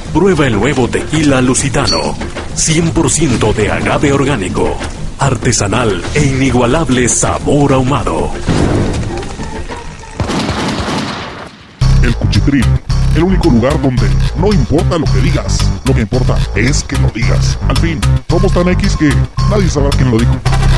Prueba el nuevo tequila Lusitano, 100% de agave orgánico, artesanal e inigualable sabor ahumado. El Cuchitril, el único lugar donde no importa lo que digas, lo que importa es que lo digas. Al fin, somos tan X que nadie sabrá quién lo dijo.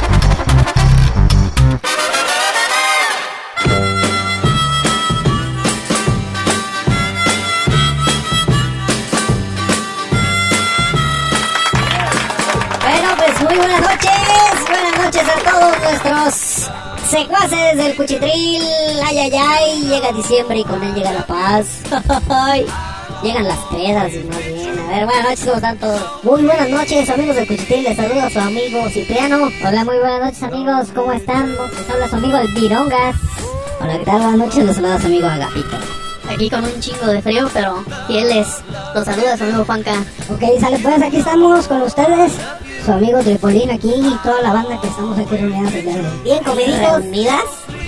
Muy buenas noches a todos nuestros secuaces del Cuchitril. Ay, ay, ay, llega diciembre y con él llega la paz. Llegan las pedas, más bien. A ver, buenas noches, ¿cómo están todos? Muy buenas noches, amigos del Cuchitril. Les saludo a su amigo Cipriano. Hola, muy buenas noches, amigos, ¿cómo están? Les habla su amigo el Virongas. Hola, ¿qué tal? Buenas noches, les saluda a su amigo Agapito. Aquí con un chingo de frío, pero fieles. Los saluda su amigo Juanca. Ok, sale pues, aquí estamos con ustedes. Su amigo Tripolín aquí y toda la banda que estamos aquí reunidas. Bien comiditos. ¿Reunidas?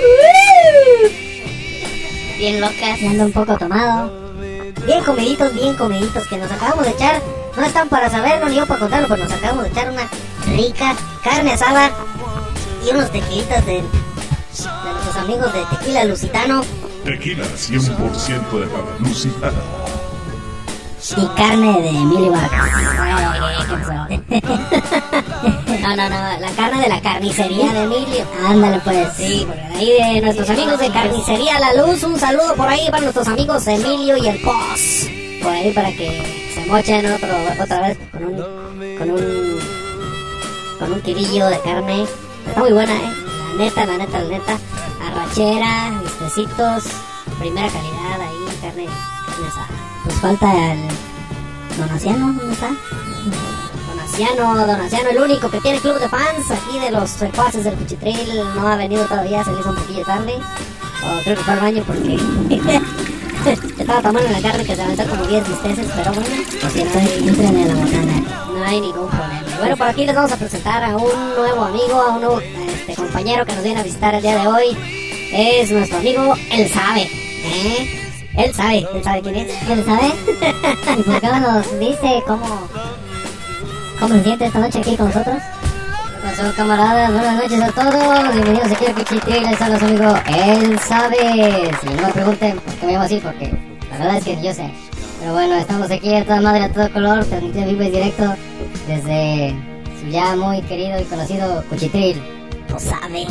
Bien locas. Y ando un poco tomado. Bien comiditos, que nos acabamos de echar. No están para saberlo ni yo para contarlo, pero nos acabamos de echar una rica carne asada y unos tequilitas de nuestros amigos de Tequila Lusitano. Tequila 100% de agave Lusitano. Y carne de Emilio Vargas. No, la carne de la carnicería de Emilio. Ándale pues. Sí, por ahí de nuestros amigos de Carnicería La Luz. Un saludo por ahí para nuestros amigos Emilio y el Pos. Por ahí para que se mochen otra vez con un tirillo de carne. Está muy buena, la neta. Arrachera, vistecitos, primera calidad ahí, carne asada. Nos falta el Donaciano, ¿dónde está? Donaciano, el único que tiene club de fans aquí de los secuaces del Cuchitril. No ha venido todavía, se le hizo un poquillo tarde. Creo que fue al baño porque estaba tomando la carne que se aventó como 10 bisteces, pero bueno, por cierto, entren en la botana. No hay ningún problema. Bueno, por aquí les vamos a presentar a un nuevo amigo, a un nuevo compañero que nos viene a visitar el día de hoy. Es nuestro amigo El Sabe, Él sabe quién es. ¿Él sabe? ¿Y por qué no nos dice cómo se siente esta noche aquí con nosotros? ¿Qué pasó, camaradas? Buenas noches a todos. Bienvenidos aquí a Cuchitril. Les habla su amigo Él Sabe. Si no me pregunten por qué me llamo así, porque la verdad es que yo sé. Pero bueno, estamos aquí a toda madre, a todo color, transmitiendo vivo y directo desde su ya muy querido y conocido Cuchitril. Pues sabe.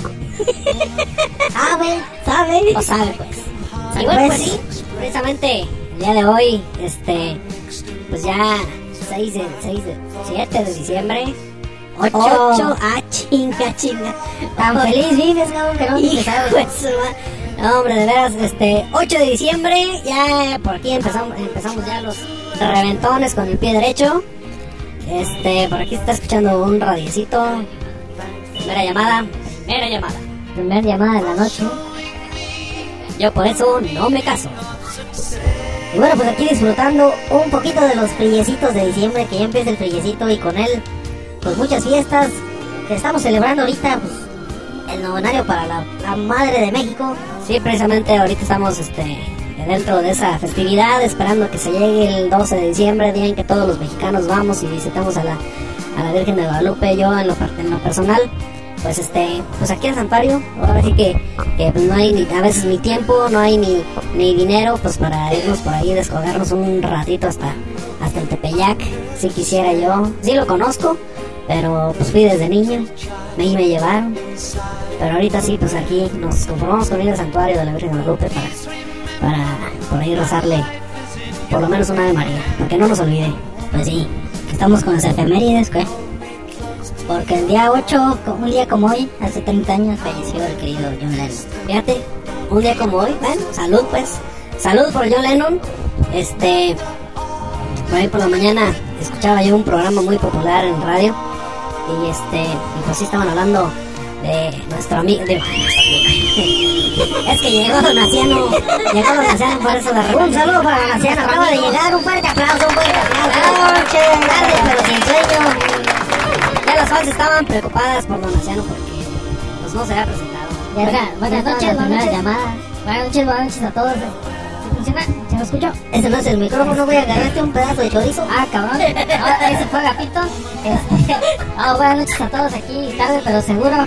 ¿Sabe? Pues sabe, pues. Y bueno, pues sí, precisamente el día de hoy, pues ya 7 de diciembre. 8, chinga. Tan feliz vives, cabrón, que no te sabes. No, hombre, de veras, 8 de diciembre, ya por aquí empezamos ya los reventones con el pie derecho. Por aquí se está escuchando un radiecito. Primera llamada de la noche. Yo por eso no me caso. Y bueno, pues aquí disfrutando un poquito de los friecitos de diciembre, que ya empieza el friecito y con él, pues muchas fiestas que estamos celebrando ahorita, pues el novenario para la Madre de México. Sí, precisamente ahorita estamos dentro de esa festividad, esperando que se llegue el 12 de diciembre, día en que todos los mexicanos vamos y visitamos a la Virgen de Guadalupe. Yo en lo personal, pues aquí en Santuario, ahora sí que pues no hay a veces ni tiempo, no hay ni dinero, pues para irnos por ahí, descolgarnos un ratito hasta el Tepeyac. Si quisiera yo, sí lo conozco, pero pues fui desde niño, ahí me llevaron. Pero ahorita sí, pues aquí nos conformamos con ir al Santuario de la Virgen de Guadalupe para por ahí rezarle por lo menos una Ave María, para que no nos olvide. Pues sí, estamos con las efemérides, ¿qué? Porque el día 8, un día como hoy, hace 30 años, falleció el querido John Lennon. Fíjate, un día como hoy, bueno, salud pues. Salud por John Lennon. Por ahí por la mañana escuchaba yo un programa muy popular en radio. Y pues sí estaban hablando de nuestro amigo. Es que llegó Donaciano por eso de un saludo para Donaciano. Acaba de llegar, un fuerte aplauso, tarde pero sin sueño. Ya las fans estaban preocupadas por Donaciano porque pues no se había presentado. Buenas noches, buenas noches a todos. funciona? ¿Se lo escuchó? Ese no es el micrófono, güey, agarraste un pedazo de chorizo. Ah, cabrón. No, ese fue Agapito. Buenas noches a todos aquí, tarde pero seguro.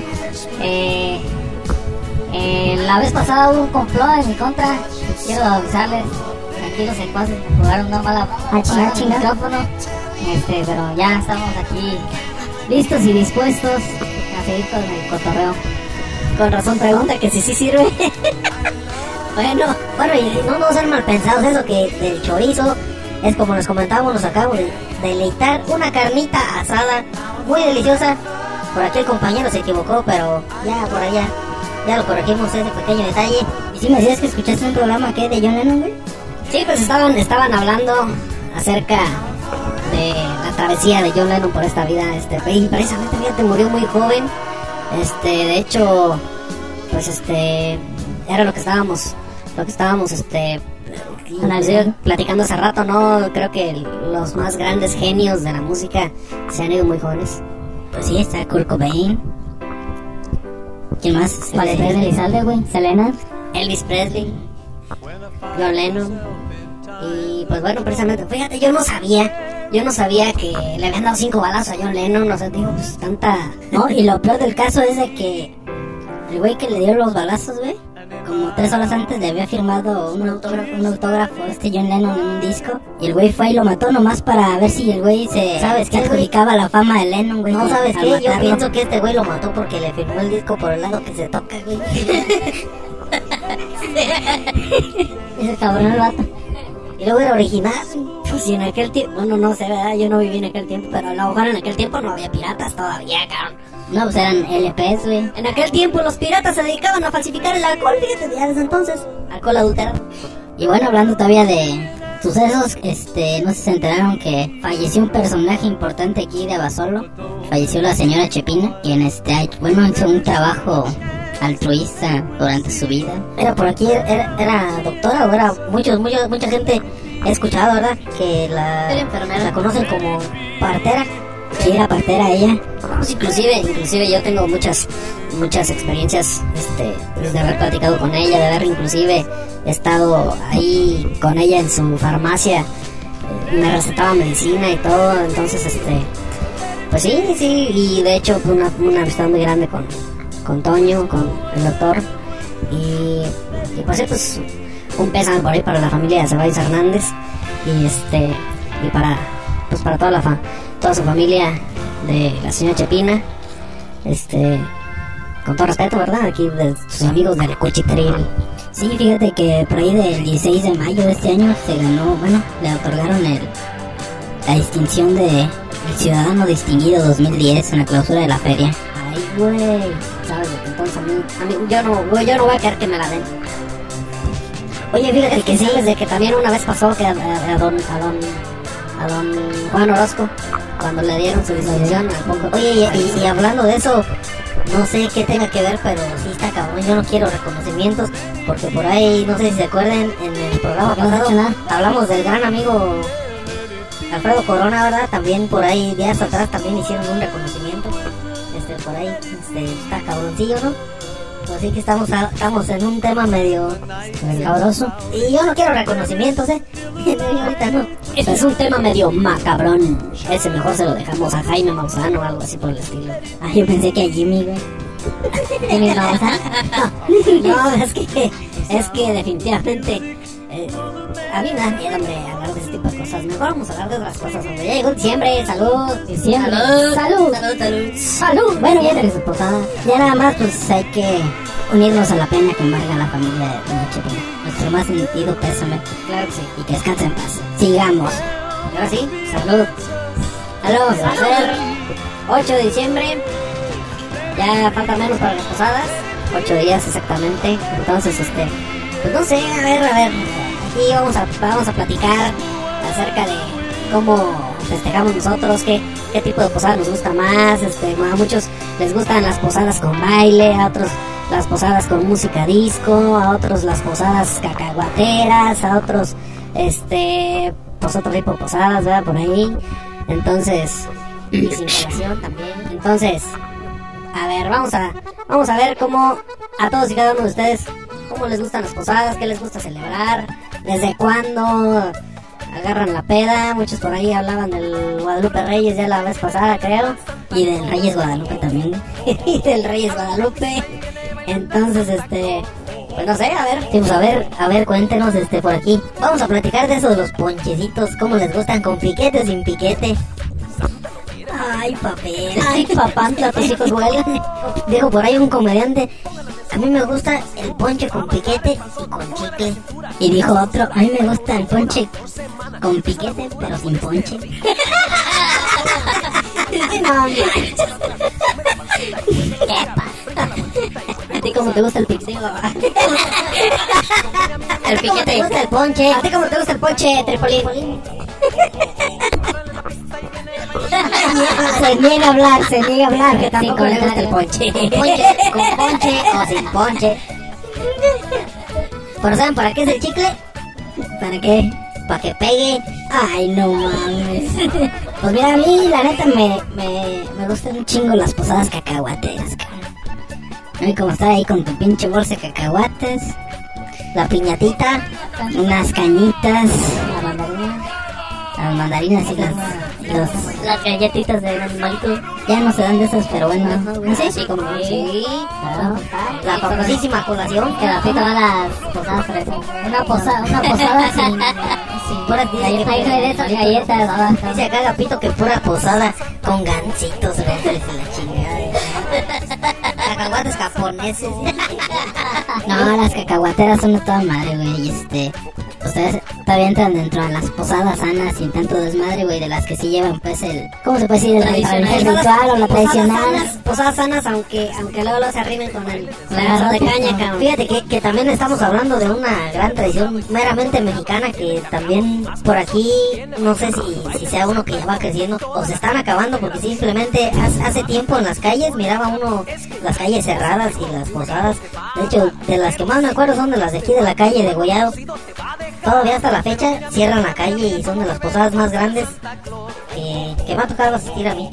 La vez pasada hubo un complot en mi contra. Quiero avisarles. Aquí los secuaces jugaron una mala el micrófono. Pero ya estamos aquí listos y dispuestos a seguir con el cotorreo. Con razón pregunta que si sí sirve. Bueno, y no vamos a ser mal pensados. Eso que del chorizo es como nos comentábamos, nos acabamos de deleitar una carnita asada muy deliciosa. Por aquí el compañero se equivocó, pero ya por allá ya lo corregimos ese pequeño detalle. ¿Y si me decías que escuchaste un programa que de John Lennon, güey? Sí, pues estaban hablando acerca de la travesía de John Lennon por esta vida. Y precisamente, fíjate, murió muy joven. De hecho, pues era lo que estábamos platicando hace rato, ¿no? Creo que los más grandes genios de la música se han ido muy jóvenes. Pues sí, está Kurt Cobain. ¿Quién más? Valeria Elizalde, güey. Selena. Elvis Presley. John Lennon. Y pues bueno, precisamente, fíjate, yo no sabía que le habían dado 5 balazos a John Lennon. O sea, digo, pues tanta... No, y lo peor del caso es de que el güey que le dio los balazos, güey, como 3 horas antes le había firmado un autógrafo John Lennon en un disco. Y el güey fue y lo mató nomás para ver si el güey se... ¿Sabes qué? Adjudicaba la fama de Lennon, güey. No, ¿sabes qué? Yo pienso que este güey lo mató porque le firmó el disco por el lado que se toca, güey. Ese cabrón el vato. Y luego era original. Pues si en aquel tiempo... Bueno, no sé, ¿verdad? Yo no viví en aquel tiempo, pero a lo mejor en aquel tiempo no había piratas todavía, cabrón. No, pues eran LPs, güey. En aquel tiempo los piratas se dedicaban a falsificar el alcohol, fíjate, ya desde entonces. Alcohol adulterado. Y bueno, hablando todavía de sucesos, no sé si se enteraron que falleció un personaje importante aquí de Abasolo. Falleció la señora Chepina, quien hizo un trabajo altruista durante su vida. Era por aquí, era doctora o era mucha gente he escuchado, ¿verdad? Que la conocen como partera. Sí, era partera ella. Pues inclusive yo tengo muchas experiencias de haber platicado con ella, de haber inclusive estado ahí con ella en su farmacia. Me recetaba medicina y todo, entonces pues sí, y de hecho una amistad muy grande con Toño, con el doctor. Y pues pues un pésame por ahí para la familia de Ceballos Hernández y para toda su familia de la señora Chepina, con todo respeto, ¿verdad? Aquí de sus amigos del Cuchitril. Sí, fíjate que por ahí del 16 de mayo de este año se ganó, le otorgaron la distinción de el Ciudadano Distinguido 2010 en la clausura de la feria. Ay, güey, sabes lo que entonces a mí yo no voy a querer que me la den. Oye, fíjate que sí, desde que también una vez pasó que a don Juan Orozco, cuando le dieron su distinción al poco. Oye, y hablando de eso, no sé qué tenga que ver, pero sí está cabrón. Yo no quiero reconocimientos, porque por ahí, no sé si se acuerdan, en el programa pasado hablamos del gran amigo Alfredo Corona, ¿verdad? También por ahí, días atrás, también hicieron un reconocimiento. Por ahí, está cabroncillo, ¿no? Así que estamos en un tema medio cabroso. Y yo no quiero reconocimientos, ahorita no. Este es un tema medio macabrón. Ese mejor se lo dejamos a Jaime Maussan o algo así por el estilo. Yo pensé que a Jimmy, güey. ¿Jimmy Maussan? No, es que definitivamente a mí me da miedo, hombre, hablar de ese tipo de cosas. Mejor vamos a hablar de otras cosas, hombre. Ya llegó diciembre, salud. Bueno, ya tenés su posada. Ya nada más, pues hay que unirnos a la pena que embarga la familia de Doña Chepina. Nuestro más sentido pésame. Claro que sí. Y que descanse en paz. Sigamos. Y ahora sí, salud. Va a ser 8 de diciembre. Ya falta menos para las posadas. 8 días exactamente. Entonces, pues no sé, a ver. Aquí vamos a platicar acerca de cómo festejamos nosotros, qué tipo de posada nos gusta más. A muchos les gustan las posadas con baile, a otros las posadas con música disco, a otros las posadas cacahuateras, a otros pues otro tipo de posadas, ¿verdad? Por ahí. Entonces, y sin colación también. Entonces, a ver, vamos a ver cómo a todos y cada uno de ustedes cómo les gustan las posadas, qué les gusta celebrar. desde cuándo agarran la peda. Muchos por ahí hablaban del Guadalupe Reyes ya la vez pasada, creo. Y del Reyes Guadalupe también. Y del Reyes Guadalupe. Entonces, pues no sé, a ver. Sí, pues a ver, cuéntenos por aquí. Vamos a platicar de eso de los ponchecitos, cómo les gustan, con piquete o sin piquete. Ay, papel. Ay, papantla, tus hijos huelen. Dijo por ahí un comediante, a mí me gusta el ponche con piquete y con chicle. Y dijo otro, a mí me gusta el ponche con piquete, pero sin ponche. No, ¿Qué pasa? ¿A ti cómo te gusta el piquete? El piquete. ¿Te gusta el ponche? ¿A ti cómo te gusta el ponche, Tripolín? Se niega a hablar, que tampoco le gusta el ponche. Con ponche o sin ponche. ¿Pero saben para qué es el chicle? ¿Para qué? Para que pegue. Ay, no mames. Pues mira, a mí la neta me gustan un chingo las posadas cacahuateras, cabrón. ¿No? Y como estar ahí con tu pinche bolsa de cacahuates, la piñatita, unas cañitas, las mandarinas y las galletitas de animalito. ya no se dan de esas, pero bueno. Sí, como sí, Claro. la famosísima colación Que la pita va a las posadas fresas. Una posada sin puras galletas. Dice acá Gapito que pura posada con gancitos, fresas y la chingada. Cacahuates japoneses. No, las cacahuateras son de toda madre, güey. Ustedes todavía entran dentro de las posadas sanas sin tanto desmadre, güey, de las que sí llevan, pues, ¿cómo se puede decir? El ritual o la tradicional. Posadas sanas, aunque luego se arrimen con el Claro, de caña, cabrón. Fíjate que también estamos hablando de una gran tradición meramente mexicana que también por aquí, no sé si sea uno que ya va creciendo o se están acabando, porque simplemente hace tiempo en las calles miraba uno las calles cerradas y las posadas. De hecho, de las que más me acuerdo son de las de aquí de la calle de Gollado. Todavía hasta la fecha cierran la calle y son de las posadas más grandes que me ha tocado asistir a mí.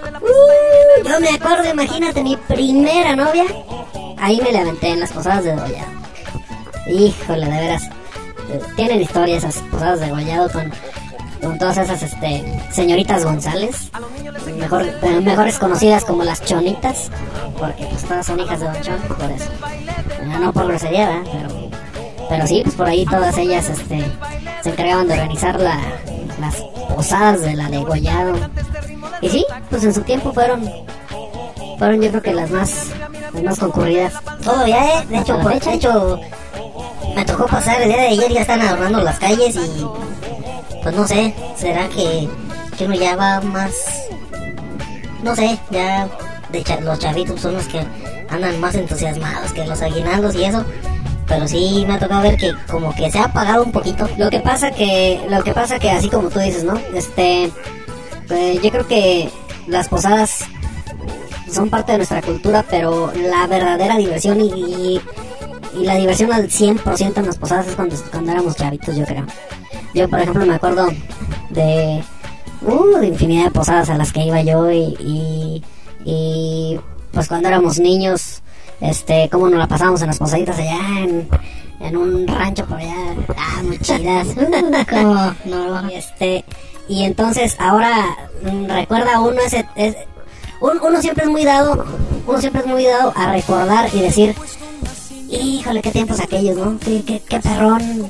Yo me acuerdo, imagínate, mi primera novia, ahí me la aventé en las posadas de Gollado. Híjole, de veras, tienen historia esas posadas de Gollado con todas esas señoritas González, mejores conocidas como las chonitas, porque pues todas son hijas de Don Chon, por eso. No por grosería, ¿verdad? Pero sí, pues por ahí todas ellas se encargaban de organizar las posadas de la de Gollado. Y sí, pues en su tiempo fueron yo creo que las más concurridas. Todavía, de hecho, me tocó pasar el día de ayer, ya están adornando las calles y pues no sé, será que uno ya va más, no sé, ya los chavitos son los que andan más entusiasmados que los aguinaldos y eso. Pero sí me ha tocado ver que como que se ha apagado un poquito. Lo que pasa que así como tú dices, ¿no? Pues yo creo que las posadas son parte de nuestra cultura, pero la verdadera diversión y la diversión al 100% en las posadas es cuando éramos chavitos, yo creo. Yo, por ejemplo, me acuerdo de infinidad de posadas a las que iba yo y pues cuando éramos niños, cómo nos la pasábamos en las posaditas allá en un rancho por allá, muy chidas, como no, y entonces ahora recuerda uno uno siempre es muy dado a recordar y decir, híjole, qué tiempos aquellos, ¿no? Qué perrón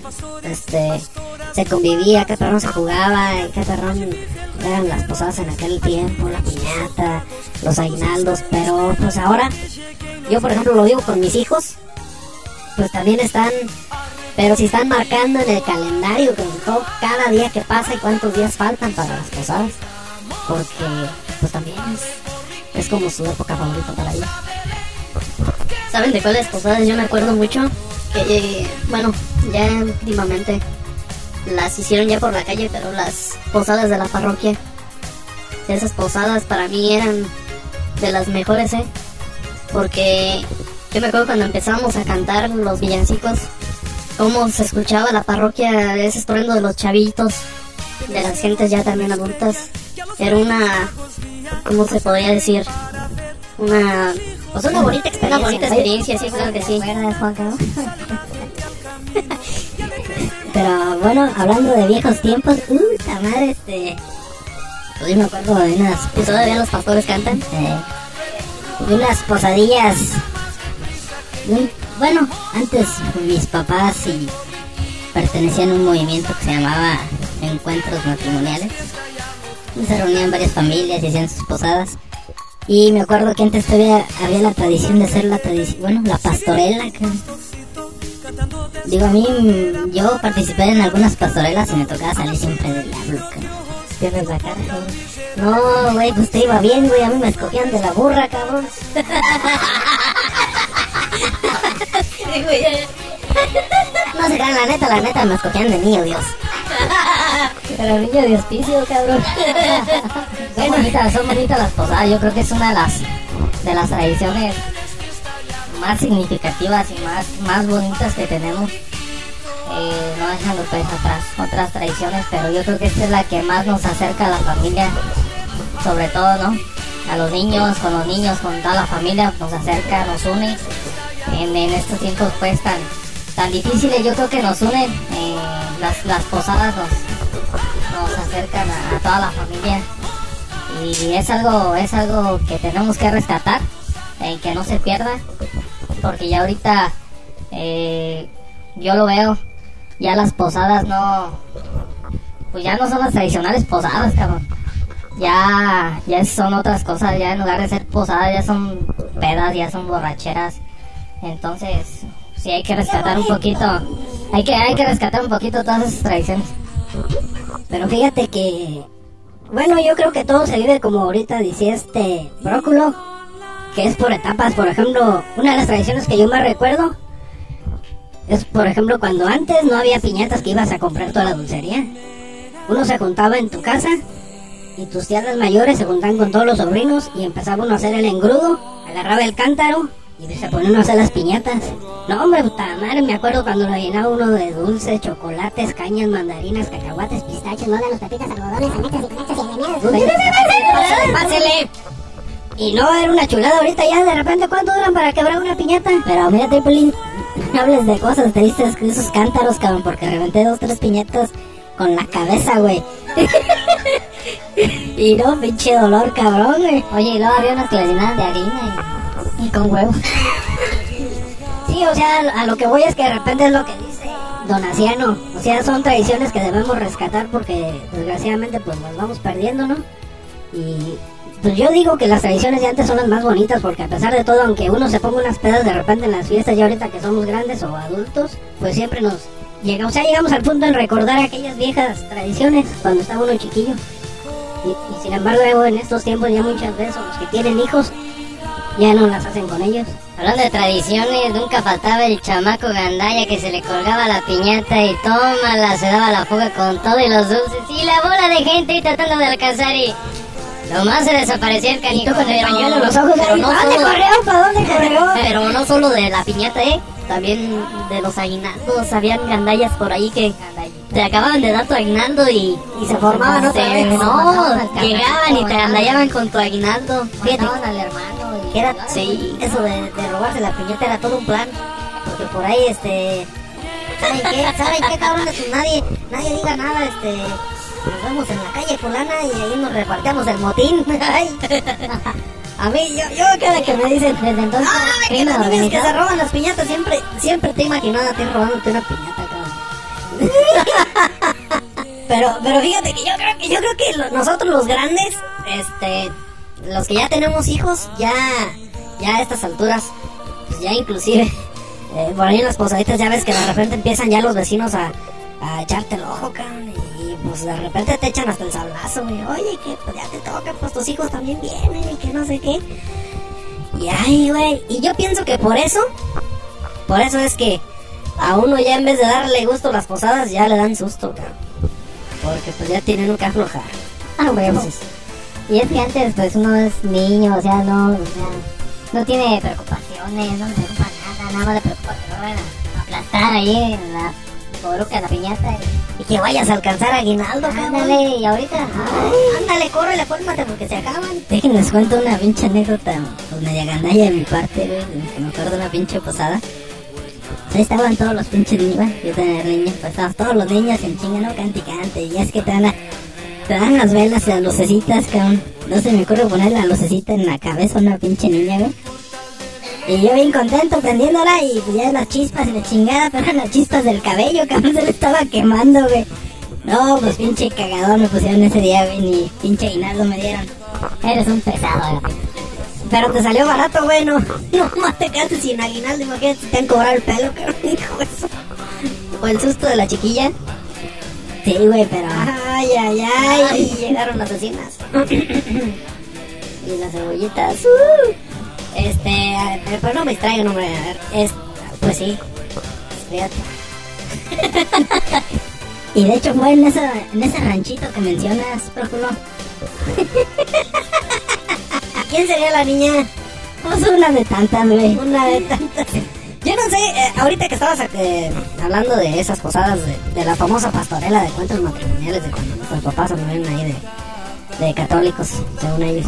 se convivía, qué perrón se jugaba, y qué perrón eran las posadas en aquel tiempo, la piñata, los aguinaldos. Pero pues ahora, yo por ejemplo lo digo con mis hijos, pues también pero si están marcando en el calendario con todo, cada día que pasa y cuántos días faltan para las posadas, porque pues también es como su época favorita para ellos. ¿Saben de cuáles posadas? Yo me acuerdo mucho que, bueno, ya últimamente las hicieron ya por la calle, pero las posadas de la parroquia, esas posadas para mí eran de las mejores, porque yo me acuerdo cuando empezamos a cantar los villancicos, cómo se escuchaba la parroquia, ese estruendo de los chavitos, de las gentes ya también adultas. Era ¿cómo se podría decir? Una bonita experiencia. Sí, claro que sí. Pero bueno, hablando de viejos tiempos, puta madre, pues yo me acuerdo de unas... ¿Y todavía los pastores cantan? De unas posadillas. Bueno, antes mis papás pertenecían a un movimiento que se llamaba Encuentros Matrimoniales. Se reunían varias familias y hacían sus posadas. Y me acuerdo que antes todavía había la tradición de hacer la pastorela. Digo, a mí, yo participé en algunas pastorelas y me tocaba salir siempre del diablo. Tienes la cara, cabrón. No, güey, pues te iba bien, güey, a mí me escogían de la burra, cabrón. No se crean, la neta me escogían de niño Dios. Pero niño de hospicio, cabrón. Son bonitas las posadas. Yo creo que es una de las tradiciones más significativas y más bonitas que tenemos. No dejando pues atrás otras tradiciones, pero yo creo que esta es la que más nos acerca a la familia, sobre todo, ¿no? A los niños, con toda la familia, nos acerca, nos une. En estos tiempos pues tan difíciles, yo creo que nos unen. Las posadas nos acercan a toda la familia, y es algo que tenemos que rescatar, que no se pierda, porque ya ahorita yo lo veo, ya las posadas pues ya no son las tradicionales posadas, cabrón. Ya son otras cosas, ya en lugar de ser posadas ya son pedas, ya son borracheras. Entonces sí hay que rescatar un poquito, hay que rescatar un poquito todas esas tradiciones. Pero fíjate que, bueno, yo creo que todo se vive como ahorita decía Bróculo, que es por etapas. Por ejemplo, una de las tradiciones que yo más recuerdo es, por ejemplo, cuando antes no había piñatas que ibas a comprar toda la dulcería. Uno se juntaba en tu casa y tus tías las mayores se juntaban con todos los sobrinos y empezaba uno a hacer el engrudo, agarraba el cántaro y se ponía uno a hacer las piñatas. No, hombre, puta madre, me acuerdo cuando lo llenaba uno de dulces, chocolates, cañas, mandarinas, cacahuates, pistachos, los pepitas, algodones, almendras y panachos y agremiados. ¡Pásele! Y no, era una chulada. Ahorita ya de repente, ¿cuánto duran para quebrar una piñata? Pero mira, Tripolin, no hables de cosas tristes, de esos cántaros, cabrón, porque reventé 2, 3 piñatas con la cabeza, güey. Y no, pinche dolor, cabrón, güey. Oye, y luego había unas que le llenaban de harina y con huevos. Sí, o sea, a lo que voy es que de repente es lo que dice Don Aciano. O sea, son tradiciones que debemos rescatar porque desgraciadamente pues nos vamos perdiendo, ¿no? Y pues yo digo que las tradiciones de antes son las más bonitas, porque a pesar de todo, aunque uno se ponga unas pedas de repente en las fiestas, ya ahorita que somos grandes o adultos, pues siempre llegamos al punto de recordar aquellas viejas tradiciones cuando estaba uno chiquillo. Y sin embargo, en estos tiempos ya muchas veces los que tienen hijos ya no las hacen con ellos. Hablando de tradiciones, nunca faltaba el chamaco gandalla que se le colgaba la piñata y tómala, se daba la fuga con todo y los dulces y la bola de gente y tratando de alcanzar y nomás se desaparecía el canijo con el pañuelo en los ojos. Pero no ¿Dónde corrió? ¿Para dónde corrió? Pero no solo de la piñata, también de los aguinaldos. Habían gandallas por ahí que te acababan de dar tu aguinaldo y se formaban otra vez. No, llegaban y te agandallaban con tu aguinaldo. Mataban al hermano. Era, sí, eso de robarse la piñata era todo un plan. Porque por ahí, ¿saben qué, cabrones? Pues nadie diga nada, nos vemos en la calle fulana y ahí nos repartimos el motín. A mí, yo cada que me dicen desde entonces, que los niños que se roban las piñatas, siempre te he imaginado a ti robándote una piñata, cabrón. pero fíjate que yo creo que nosotros los grandes, los que ya tenemos hijos, ya a estas alturas, pues ya inclusive, por ahí en las posaditas ya ves que de repente empiezan ya los vecinos a echarte el ojo, cabrón, y pues de repente te echan hasta el sablazo, güey. Oye, que pues ya te toca, pues tus hijos también vienen y que no sé qué. Y ay, güey, y yo pienso que por eso es que a uno ya en vez de darle gusto a las posadas, ya le dan susto, cabrón. Porque pues ya tienen que aflojar. Huevos. Y es que antes pues uno es niño, o sea, no tiene preocupaciones, no le preocupa nada más le preocupa que no vayan a aplastar ahí en la boruca, la piñata y que vayas a alcanzar aguinaldo, cabrón. Ándale, y ahorita ándale, córrele, fórmate porque se acaban. Déjenles cuento una pinche anécdota, pues media gandalla de mi parte, güey, que me acuerdo de una pinche posada. Ahí estaban todos los pinches niños, bueno, yo tenía niños, pues estaban todos los niños en chinga, no, cante y cante, y es que te dan las velas, las lucecitas, cabrón. No se me ocurre poner la lucecita en la cabeza a una pinche niña, güey. Y yo bien contento prendiéndola y pues ya las chispas y la chingada, pero eran las chispas del cabello, cabrón, se le estaba quemando, güey. No, pues pinche cagadón me pusieron ese día, güey, ni pinche aguinaldo me dieron. Eres un pesado, güey. Pero te salió barato, güey, no más te quedaste sin aguinaldo, imagínate si te han cobrado el pelo, cabrón, hijo de eso. O el susto de la chiquilla. Sí, güey, pero... Ay, llegaron las vecinas. Y las cebollitas. Pero no me distraigan, hombre. Pues sí. Fíjate. Y de hecho fue en ese ranchito que mencionas, Próculo. ¿Quién sería la niña? Pues una de tantas, güey. Una de tantas. Yo no sé, ahorita que estabas hablando de esas posadas, de la famosa pastorela de cuentos matrimoniales, de cuando nuestros papás se ven ahí de católicos, según ellos.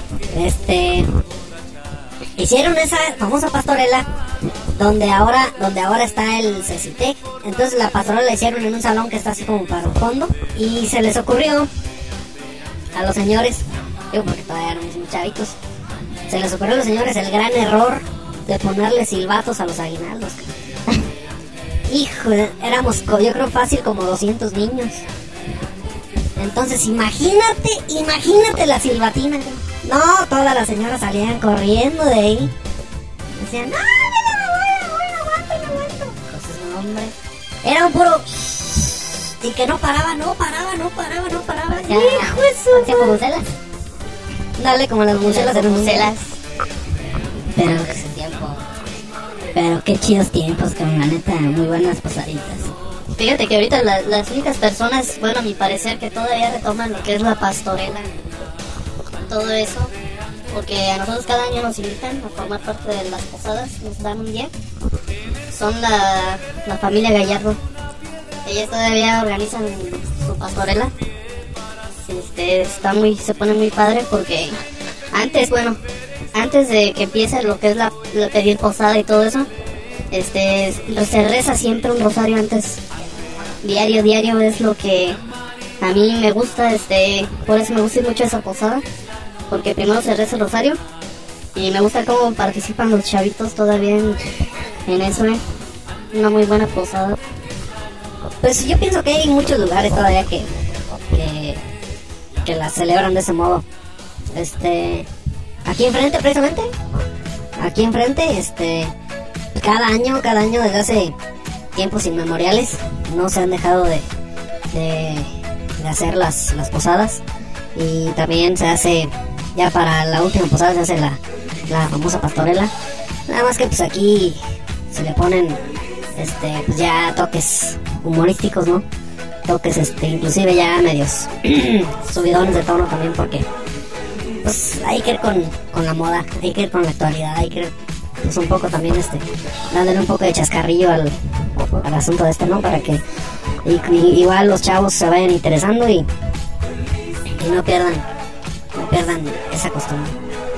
Hicieron esa famosa pastorela donde ahora está el Cecitec. Entonces la pastorela la hicieron en un salón que está así como para un fondo. Y se les ocurrió a los señores, digo porque todavía eran muy chavitos, se les ocurrió a los señores el gran error de ponerle silbatos a los aguinaldos. Hijo, éramos yo creo fácil como 200 niños. Entonces imagínate la silbatina. No, todas las señoras salían corriendo de ahí. Decían, no, aguanto. Entonces, no, hombre. Era un puro... Y que no paraba. Ya, hijo de su... ¿Hacíamos bucelas? Dale, como las bucelas de bucelas. Pero... Ese tiempo. Pero qué chidos tiempos, con la neta, muy buenas posaditas. Fíjate que ahorita las únicas personas, bueno, a mi parecer, que todavía retoman lo que es la pastorela, todo eso, porque a nosotros cada año nos invitan a formar parte de las posadas, nos dan un día, son la familia Gallardo. Ellas todavía organizan su pastorela. Se pone muy padre porque antes de que empiece lo que es la pedir posada y todo eso, se reza siempre un rosario antes. Diario es lo que a mí me gusta, por eso me gusta mucho esa posada, porque primero se reza el rosario y me gusta cómo participan los chavitos todavía en eso, una muy buena posada. Pues yo pienso que hay muchos lugares todavía que la celebran de ese modo. Aquí enfrente precisamente, cada año desde hace tiempos inmemoriales no se han dejado de hacer las posadas, y también se hace, ya para la última posada se hace la famosa pastorela, nada más que pues aquí se le ponen pues ya toques humorísticos, ¿no? Toques inclusive ya medios subidones de tono también, porque pues hay que ir con la moda, hay que ir con la actualidad, hay que ir pues un poco también dándole un poco de chascarrillo al asunto ¿no? Para que igual los chavos se vayan interesando y no pierdan esa costumbre.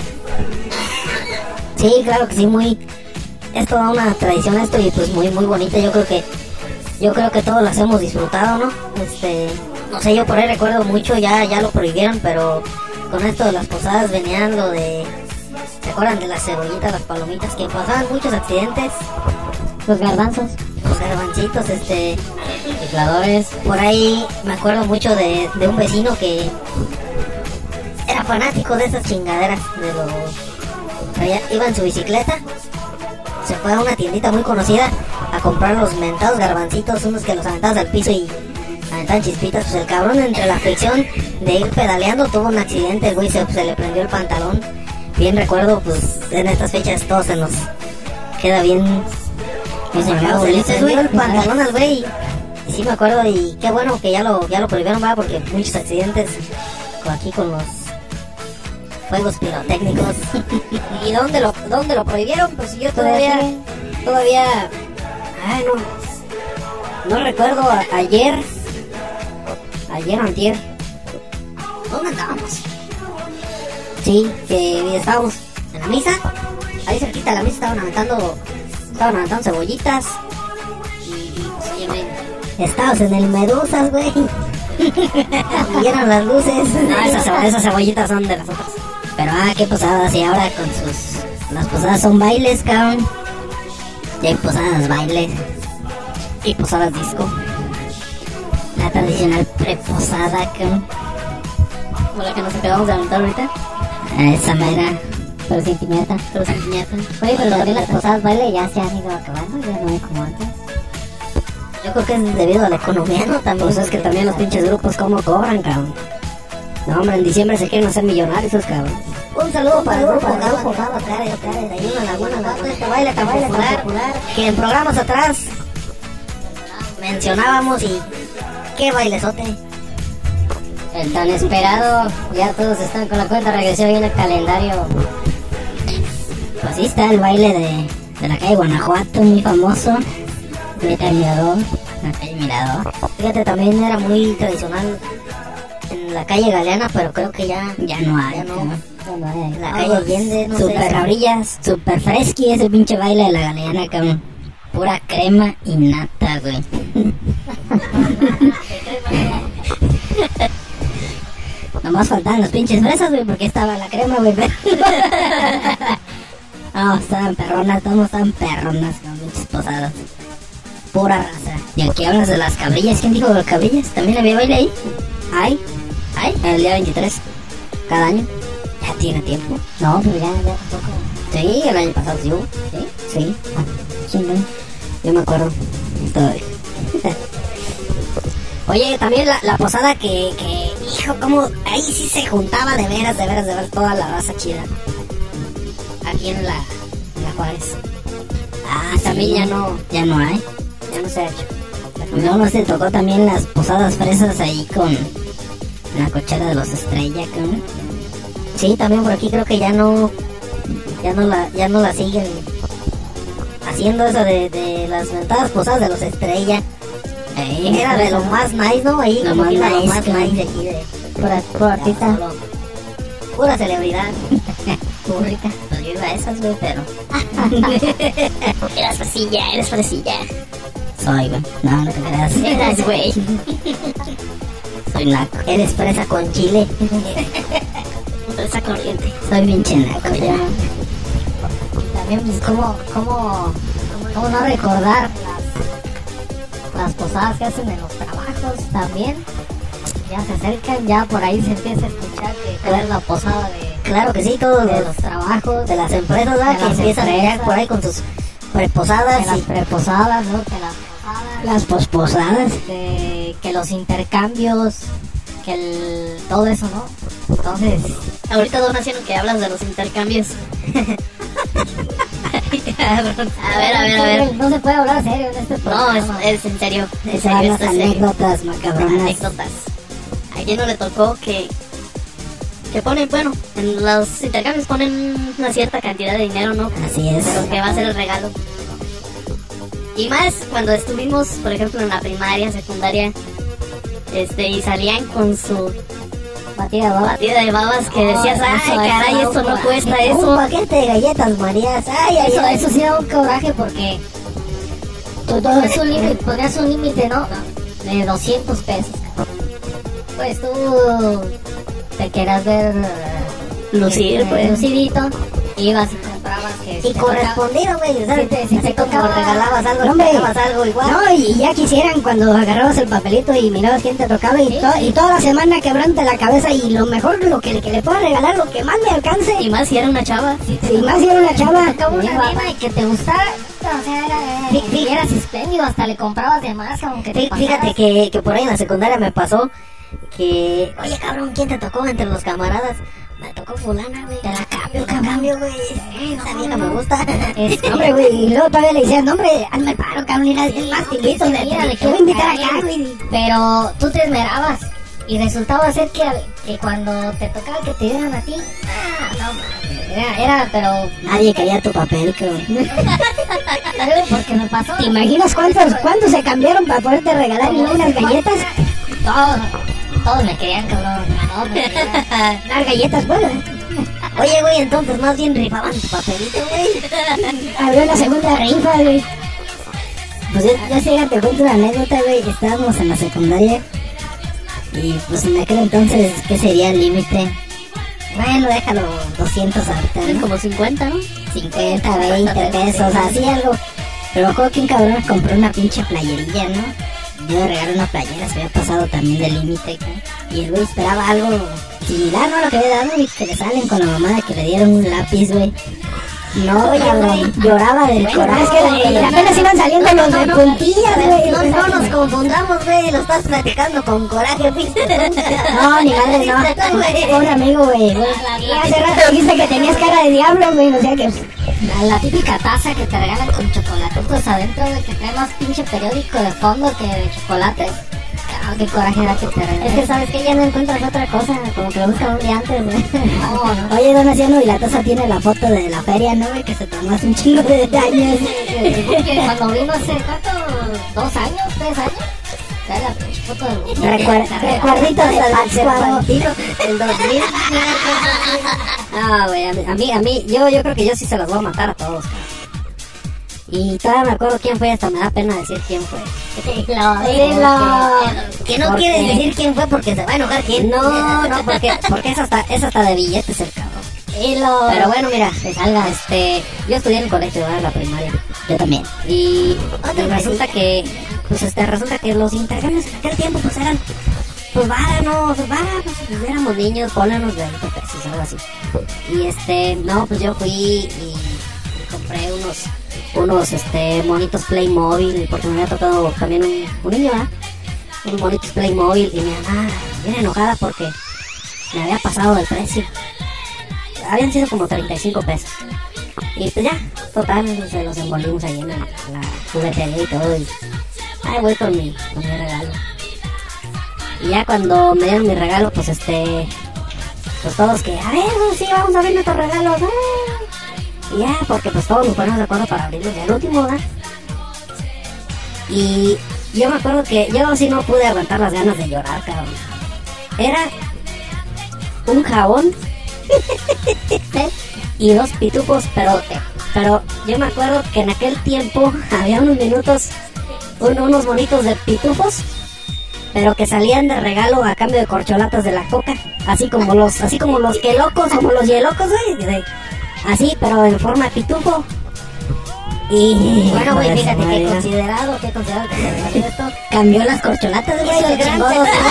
Sí, claro que sí, es toda una tradición esto, y pues muy muy bonita. Yo creo que todos las hemos disfrutado, ¿no? No sé, yo por ahí recuerdo mucho, ya lo prohibieron, pero con esto de las posadas venían lo de... ¿Se acuerdan de las cebollitas, las palomitas? Que pasaban muchos accidentes. Los garbanzos. Los garbancitos, infladores. Por ahí me acuerdo mucho de un vecino que era fanático de esas chingaderas. Iba en su bicicleta, se fue a una tiendita muy conocida a comprar los mentados garbancitos, unos que los aventabas al piso y aventaban chispitas. Pues el cabrón, entre la fricción de ir pedaleando, tuvo un accidente. El güey se le prendió el pantalón. Bien recuerdo, pues en estas fechas todo se nos queda bien. Se le subió el pantalón al güey. Y sí me acuerdo, y qué bueno que ya lo prohibieron, va, porque muchos accidentes aquí con los fuegos pirotécnicos. ¿Y dónde lo prohibieron? Pues yo todavía ay, no recuerdo, ayer o antier. ¿Dónde andábamos? Sí, que estábamos en la misa, ahí cerquita de la misa estaban aventando estaban aventando cebollitas. Y pues oye, güey, estabas en el Medusas, güey. Vieron las luces. No, esas cebollitas son de las otras. Pero qué posadas, y ahora con sus... Las posadas son bailes, cabrón. Y hay posadas bailes. Y posadas disco. La tradicional preposada, cabrón. Como la que nos acabamos de aventar ahorita. Esa mera. Pero sin piñata. Oye, pero también las posadas baile ya se han ido acabando, ya no hay como antes. Yo creo que es debido a la economía, ¿no? También, pues es que también los pinches grupos cómo cobran, cabrón. No, hombre, en diciembre se quieren hacer millonarios esos cabrón. Un saludo para el grupo Gama Care de ahí una Laguna, este baile tan popular que en programas atrás mencionábamos, y qué bailezote. El tan esperado, ya todos están con la cuenta regresión en el calendario. Pues sí está el baile de la calle Guanajuato, muy famoso. De Mirador. La calle Mirador. Fíjate, también era muy tradicional en la calle Galeana, pero creo que ya no hay. La calle Allende, no super cabrillas, super fresqui ese pinche baile de la Galeana, cabrón. Pura crema y nata, güey. Nomás faltaban las pinches fresas, güey, porque estaba la crema, güey. No, estaban perronas, todos estaban perronas, con pinches posadas. Pura raza. Y aquí hablas de las cabrillas. ¿Quién dijo de las cabrillas? ¿También había baile ahí? ¿Hay? El día 23. Cada año. Ya tiene tiempo. No, pero ya tampoco. Sí, el año pasado sí hubo. Sí. Chingón. Yo me acuerdo. Todavía. Oye, también la posada que hijo, como ahí sí se juntaba de veras toda la raza chida. Aquí en la Juárez. También ya no hay. Ya no se ha hecho. No se tocó también las posadas fresas ahí con la cochera de los Estrella, ¿no? Sí, también por aquí creo que ya no la siguen haciendo, eso de las ventadas posadas de los Estrella. Era de lo más nice, ¿no? Ahí lo como más que era lo nice, más nice de aquí de Pura artista. pura celebridad. Pública. Pues yo iba a esas, güey, pero eres fresilla. Soy, güey. No te creas. Eres, güey. Soy naco. Eres fresa con chile. Fresa corriente. Soy bien chenaco, ya. También, pues, ¿cómo no recordar las posadas que hacen en los trabajos también? Ya se acercan, ya por ahí se empieza a escuchar que es la posada de... Claro que sí, todos de los trabajos, de las empresas, ¿verdad? Que empiezan a llegar por ahí con sus preposadas. Las preposadas, ¿no? Que las posadas. Las posposadas. Que los intercambios, todo eso, ¿no? Entonces, Ahorita donación que hablas de los intercambios. A ver. No se puede hablar serio en este programa. No, es en serio. En Son serio, las esto es serio. anécdotas macabronas. Anécdotas. ¿A quién no le tocó que ponen, bueno, en los intercambios ponen una cierta cantidad de dinero, ¿no? Así es. Lo que va a ser el regalo. Y más cuando estuvimos, por ejemplo, en la primaria, secundaria, y salían con su Batida de babas que decías, ay, caray, esto no cuesta eso. Un paquete de galletas Marías. Eso sí da un coraje porque tú ponías un límite, ¿no? De 200 pesos. Pues tú te querías ver Lucir, pues. lucidito, ibas y comprabas que Y correspondido, güey, ¿sabes? Si te tocaba, regalabas algo, no, hombre, regalabas algo igual. No, y ya quisieran cuando agarrabas el papelito y mirabas quién te tocaba y toda la semana quebrante la cabeza y lo mejor, lo que le pueda regalar, lo que más me alcance. Y más si era una chava. Y más si era una chava. Como una Una nena y que te gustara, o sea, eras espléndido, hasta le comprabas de más, aunque te Fíjate que por ahí en la secundaria me pasó que, oye, cabrón, ¿quién te tocó entre los camaradas? Me tocó fulana, güey. Te la cambio, güey. Esa vieja me gusta. Hombre, güey, y luego todavía le decían, hombre, hazme el paro, cabrón, es más, te invito, le quiero invitar acá, güey. Pero tú te esmerabas y resultaba ser que cuando te tocaba que te dieran a ti, no mames, era, pero Nadie quería tu papel, cabrón. porque me pasó. ¿Te imaginas cuántos se cambiaron para poderte regalar unas galletas? Todos me querían, cabrón. Todos me querían. Las galletas, bueno. Oye, güey, entonces más bien rifaban tu papelito, güey. Abrió la segunda rifa, güey. Pues yo sí, te cuento una anécdota, güey. Estábamos en la secundaria. Y pues en aquel entonces, ¿qué sería el límite? Bueno, déjalo 200 ahorita, ¿no? Como 50, ¿no? 50, 20 pesos, así algo. Pero juego que un cabrón me compró una pinche playerilla, ¿no? Yo le regalé una playera, se había pasado también del límite, y el güey esperaba algo similar, ¿no? Lo que había dado, y que le salen con la mamada que le dieron un lápiz, güey. No, cabrón, lloraba del coraje. Es que apenas iban saliendo los de puntillas, güey. No nos confundamos, güey, lo estás platicando con coraje, ¿viste? No, ni madre, no. Fue un amigo, güey. Hace rato dijiste que tenías cara de diablo, güey, o sea que... La típica taza que te regalan con chocolatitos adentro, de que trae más pinche periódico de fondo que de chocolates. Ah, qué coraje da que te regalan. Es que sabes que ya no encuentras otra cosa, como que lo buscan un día antes, güey. No. Oye, don Haciendo, y la taza tiene la foto de la feria, ¿no, güey? Que se tomó hace un chingo de años. Porque cuando vino hace, ¿cuánto? 2 años, 3 años. Trae la pinche foto de... Recuerditos del Pátzcuaro. El 2000. Ah, güey, a mí, yo creo que yo sí se los voy a matar a todos, cabrón. Y todavía me acuerdo quién fue, hasta me da pena decir quién fue. Que no quieres decir quién fue porque se va a enojar quién. No, porque es hasta de billetes el cabrón. Pero bueno, mira, yo estudié en el colegio, ¿verdad? La primaria. Yo también. Y resulta que los intercambios en aquel tiempo pues eran pues pues éramos niños, pónganos 20 pesos, algo así. Y no, pues yo fui y compré unos monitos Playmobil, porque me había tocado también un niño, ¿verdad? Unos monitos Playmobil, y mi mamá bien enojada porque me había pasado del precio. Habían sido como 35 pesos. Y pues ya, total, se los envolvimos ahí en la juguetería y todo. Y ahí voy con mi regalo. Y ya cuando me dieron mi regalo, pues pues todos que, a ver, sí, vamos a abrir nuestros regalos. Y ya, porque pues todos nos ponemos de acuerdo para abrirlos ya el último, ¿verdad? Y yo me acuerdo que yo sí no pude aguantar las ganas de llorar, cabrón. Era un jabón y 2 pitufos, pero yo me acuerdo que en aquel tiempo había unos monitos de pitufos, pero que salían de regalo a cambio de corcholatas de la Coca, así como los que locos, como los hielocos, güey, así, pero en forma de pitufo. Y bueno, güey, fíjate que considerado que esto cambió las corcholatas, güey. Hizo el gran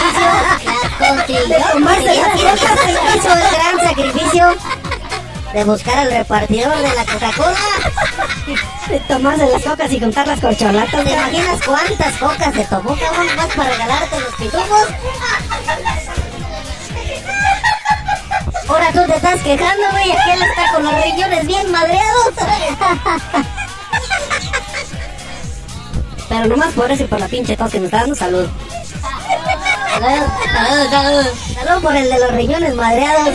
sacrificio de buscar al repartidor de la Coca-Cola, de tomarse las cocas y contar las corcholatas. ¿Te imaginas cuántas cocas se tomó, cabrón, más para regalarte los pitufos? Ahora tú te estás quejando, güey, aquel está con los riñones bien madreados. Pero nomás por eso y por la pinche tos que me está dando, salud. Salud por el de los riñones madreados.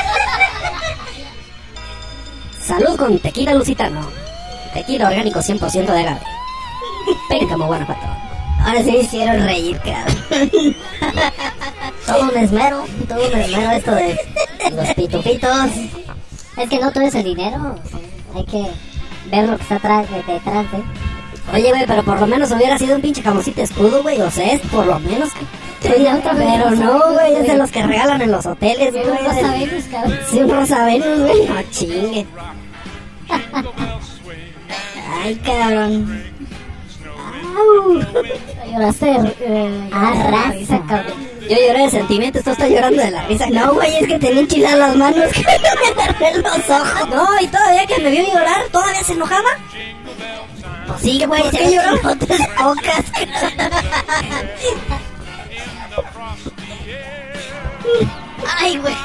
Salud con tequila lusitano. Tequila orgánico 100% de agave. Péncamo, Guanajuato. Ahora sí me hicieron reír, cabrón. Todo un esmero esto de los pitufitos. Es que no todo es el dinero. Hay que ver lo que está detrás, Oye, güey, pero por lo menos hubiera sido un pinche jamoncito escudo, güey, o sea, por lo menos. Pero no, güey, es de los que regalan en los hoteles, güey. Un Rosa Venus, cabrón. Sí, un Rosa Venus, güey. No chingue. Ay, cabrón. Lloraste Arrasa, cabrón. Yo lloré de sentimiento, tú estás llorando de la risa. No, güey, es que tenía enchiladas las manos, que me agarré los ojos. No, y todavía que me vio llorar, ¿todavía se enojaba? Pues sí, güey, ¿por qué lloró? Otras cocas. Ay, güey.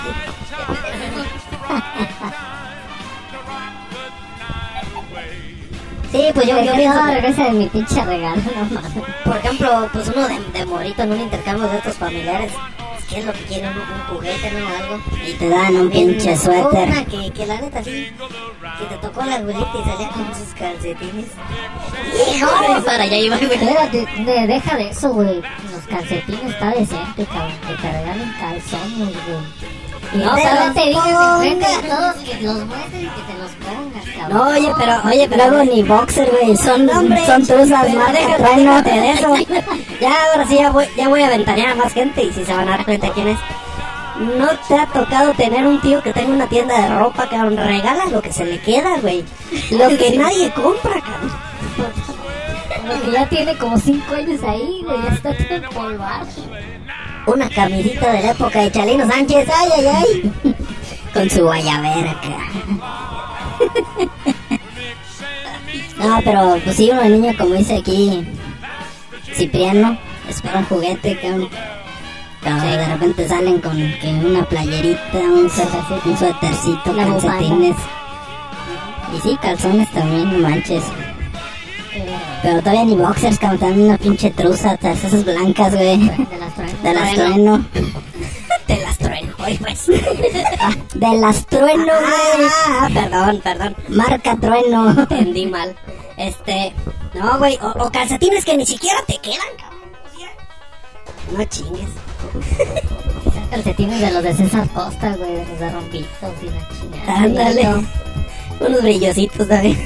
Sí, pues yo pienso que regresa de mi pinche regalo, no mames. Por ejemplo, pues uno de morrito en un intercambio de estos familiares, ¿qué es lo que quieren? Un juguete, ¿no? Algo. Y te dan un pinche suéter. Una que la neta sí, que te tocó la abuelita y salía con sus calcetines. ¡Hijo! Para allá iba, güey. Espérate, deja de eso, güey. Los calcetines está decente, cabrón. Que te regalen calzones, güey. No, pero te dije que todos que los muestres y que te los pongas, cabrón. No, oye, pero luego ni boxer, güey, son truzas, marca, trueno, de eso. Ya, ahora sí, ya voy a ventanear a más gente y si se van a dar cuenta quién es. ¿No te ha tocado tener un tío que tenga una tienda de ropa, cabrón? Regala lo que se le queda, güey. Lo que nadie compra, cabrón. Porque ya tiene como 5 años ahí, güey, ya está todo empolvado. Una camisita de la época de Chalino Sánchez, ay. Con su guayabera, cabrón. No, pero pues sí, una niña, como dice aquí Cipriano, espera un juguete, cabrón. Pero de repente salen con que una playerita, un suétercito, calcetines. Y sí, calzones también, no manches. Pero todavía ni boxers, cabrón, también una pinche truza, esas blancas, güey. De las trueno. De las trueno, oye pues. De las trueno, güey. Perdón. Marca trueno. Entendí mal. No, güey, o calcetines que ni siquiera te quedan, cabrón. No chingues. Calcetines de los de César Costa, güey, de los de rompitos y la chingada. Ándale. Unos brillositos también.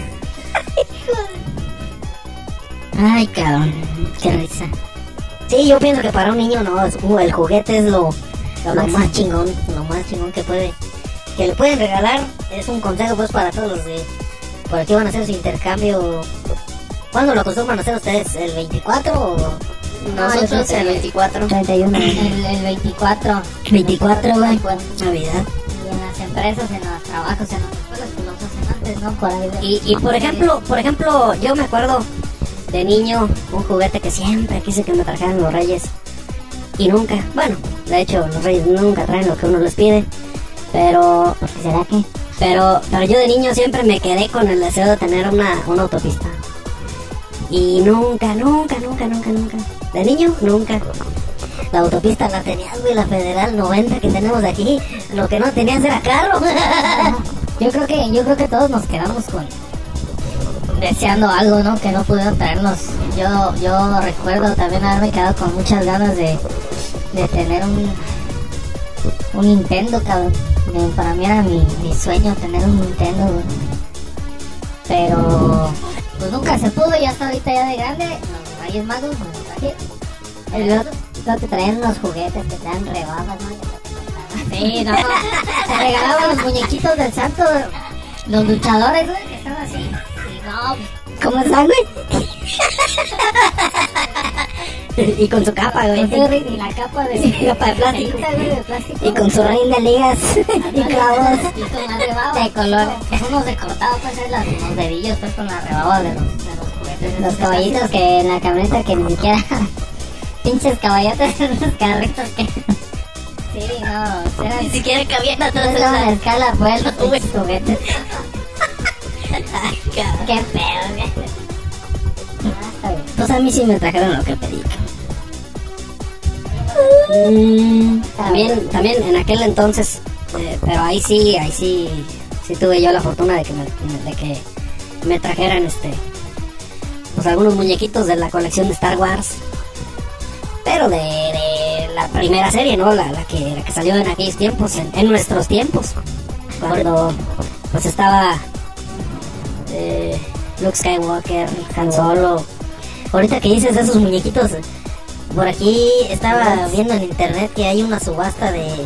Ay, cabrón, qué risa. Sí, yo pienso que para un niño no, el juguete es lo más chingón que le pueden regalar. Es un consejo pues para todos los de por aquí van a hacer su intercambio. ¿Cuándo lo acostumbran a hacer ustedes? ¿El 24 o...? Nosotros el 24. 31. El 24. 24, güey. Navidad. Y en las empresas, en los trabajos, en las escuelas, pues los hacen antes, ¿no? Por ahí. Y por ejemplo, yo me acuerdo de niño un juguete que siempre quise que me trajeran los reyes. Y nunca, bueno, de hecho los reyes nunca traen lo que uno les pide. Pero, ¿por qué será que? Pero yo de niño siempre me quedé con el deseo de tener una autopista. Y nunca. De niño, nunca. La autopista la tenías, güey, la Federal 90 que tenemos de aquí. Lo que no tenías era carro. Yo creo que todos nos quedamos con deseando algo, ¿no? Que no pudieron traernos. Yo recuerdo también haberme quedado con muchas ganas de tener un Nintendo, cabrón. Para mí era mi sueño tener un Nintendo, güey. Pero pues nunca se pudo y hasta ahorita ya de grande los Reyes Magos me los trajeron. No te traían unos juguetes que te dan rebabas, ¿no? Sí, no. Te regalaban los muñequitos del santo, los luchadores, güey, que están así. Y no, ¿cómo están, güey? Y con su capa, güey. Y la capa de capa de plástico. De plástico. Y con su ring de ligas y clavos. Y con la rebaba de colores. Unos de cortado, pues, los dedillos, pues, con la rebaba de los juguetes. Los caballitos que en la camioneta que ni siquiera... Pinches caballotes en los carritos que... Sí, no, ni siquiera cabían atrás de la escala, pues, los juguetes. Qué pedo, güey. Pues a mí sí me trajeron lo que pedí. También en aquel entonces, pero ahí sí tuve yo la fortuna de que me trajeran pues algunos muñequitos de la colección de Star Wars, pero de la primera serie, ¿no? La que salió en aquellos tiempos, en nuestros tiempos, cuando pues estaba Luke Skywalker, Han Solo. Ahorita que dices esos muñequitos, por aquí estaba viendo en internet que hay una subasta de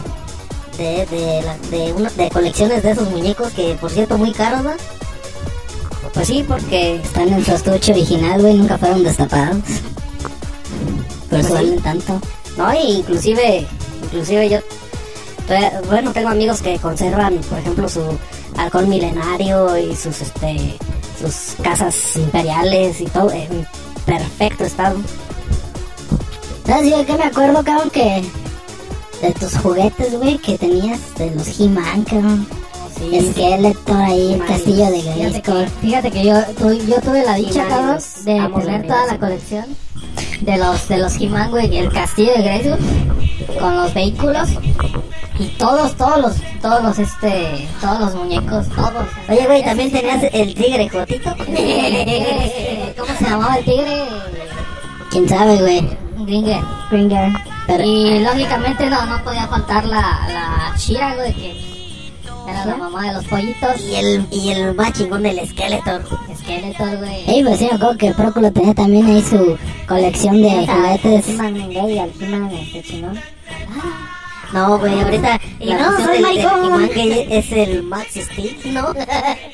colecciones de esos muñecos que, por cierto, muy caros, ¿no? Pues sí, porque están en su estuche original, güey, nunca fueron destapados. Por eso valen tanto. No, inclusive yo, bueno, tengo amigos que conservan, por ejemplo, su halcón milenario y sus casas imperiales y todo en perfecto estado. ¿Sabes yo de qué me acuerdo, cabrón? Que de tus juguetes, güey, que tenías de los He-Man, cabrón. Sí, Skeletor ahí, el castillo de Grayskull. Fíjate que yo tuve la dicha, cabrón, de tener toda la colección de los He-Man, güey, el castillo de Grayskull con los vehículos y todos los muñecos, todos. Oye, güey, también tenías el tigre Jotito. ¿Cómo se llamaba el tigre? ¿Quién sabe, güey? Gringer. Y lógicamente no podía faltar la Shira, güey, que era la mamá de los pollitos. Y el más chingón del Skeletor. Skeletor, güey. Ey, pues sí, me acuerdo que Próculo tenía también ahí su colección de juguetes. He-Man gay, al He-Man chingón. No, güey, ahorita Y la no, versión soy del Michael. He-Man gay es el Max Steel, ¿no? Aguas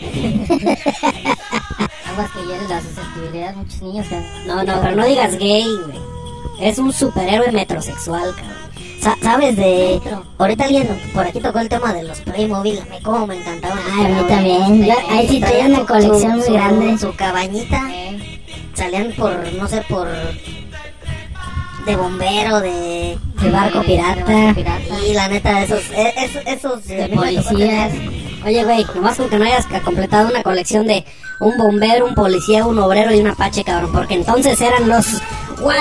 que hieren la susceptibilidad de muchos niños, cabrón. No, pero no digas gay, güey. Es un superhéroe metrosexual, cabrón. ¿Sabes de...? Ahorita alguien por aquí tocó el tema de los Playmobil. A mí como me encantaban. Ay, a mí también. Yo ahí sí tenía una colección muy grande. Su cabañita. Salían por, no sé, por... de bombero, de barco pirata. Y la neta, esos De policías. Oye, güey, nomás con que no hayas completado una colección de un bombero, un policía, un obrero y un apache, cabrón. Porque entonces eran los... ¡Guau!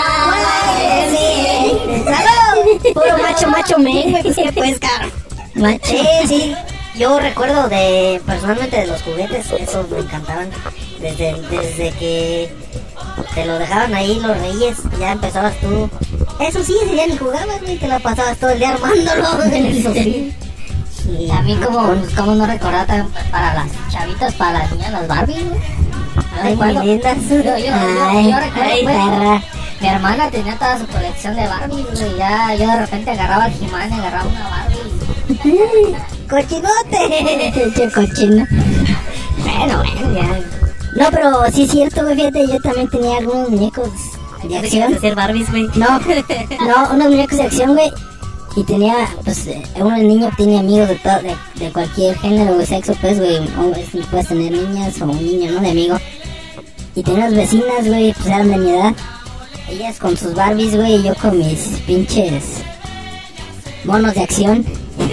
¡Sí! ¡Salud! Puro macho, men, güey. Sí, pues, cabrón. Sí. Yo recuerdo personalmente de los juguetes, esos me encantaban. Desde que te lo dejaban ahí los reyes, ya empezabas tú. Eso sí, ese ya ni jugabas, güey, te la pasabas todo el día armándolo. Eso sí. Y a mí como no recordar para las chavitas, para las niñas, las Barbie, güey. Ay, muy lindas. Yo recuerdo, ay, pues, perra. mi hermana tenía toda su colección de Barbie, güey. Ya yo de repente agarraba el He-Man y agarraba una Barbie. ¡Cochinote! Che cochino. Bueno, ya. No, pero sí es cierto, güey, fíjate, yo también tenía algunos muñecos de acción. hacer Barbies, güey? No, unos muñecos de acción, güey. Y tenía, pues, uno niño tiene amigos de cualquier género o sexo, pues, güey. Puedes tener niñas o un niño, ¿no? De amigo. Y tenía unas vecinas, güey, pues eran de mi edad. Ellas con sus Barbies, güey, y yo con mis pinches monos de acción.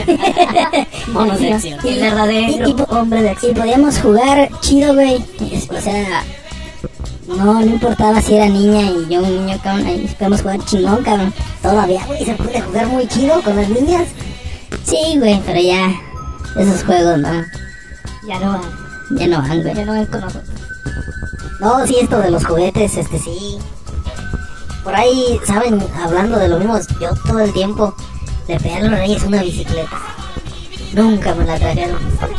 Monos de acción. El verdadero hombre de acción. Y podíamos jugar chido, güey. O sea, no importaba si era niña y yo un niño, cabrón. Ahí podíamos jugar chingón, cabrón. Todavía, güey, se puede jugar muy chido con las niñas. Sí, güey, pero ya, esos juegos, no. Ya no van. Ya no van, güey. Ya no van con nosotros. No, sí, esto de los juguetes, sí. Por ahí, ¿saben? Hablando de lo mismo, yo todo el tiempo le pedí a los reyes una bicicleta. Nunca me la trajeron.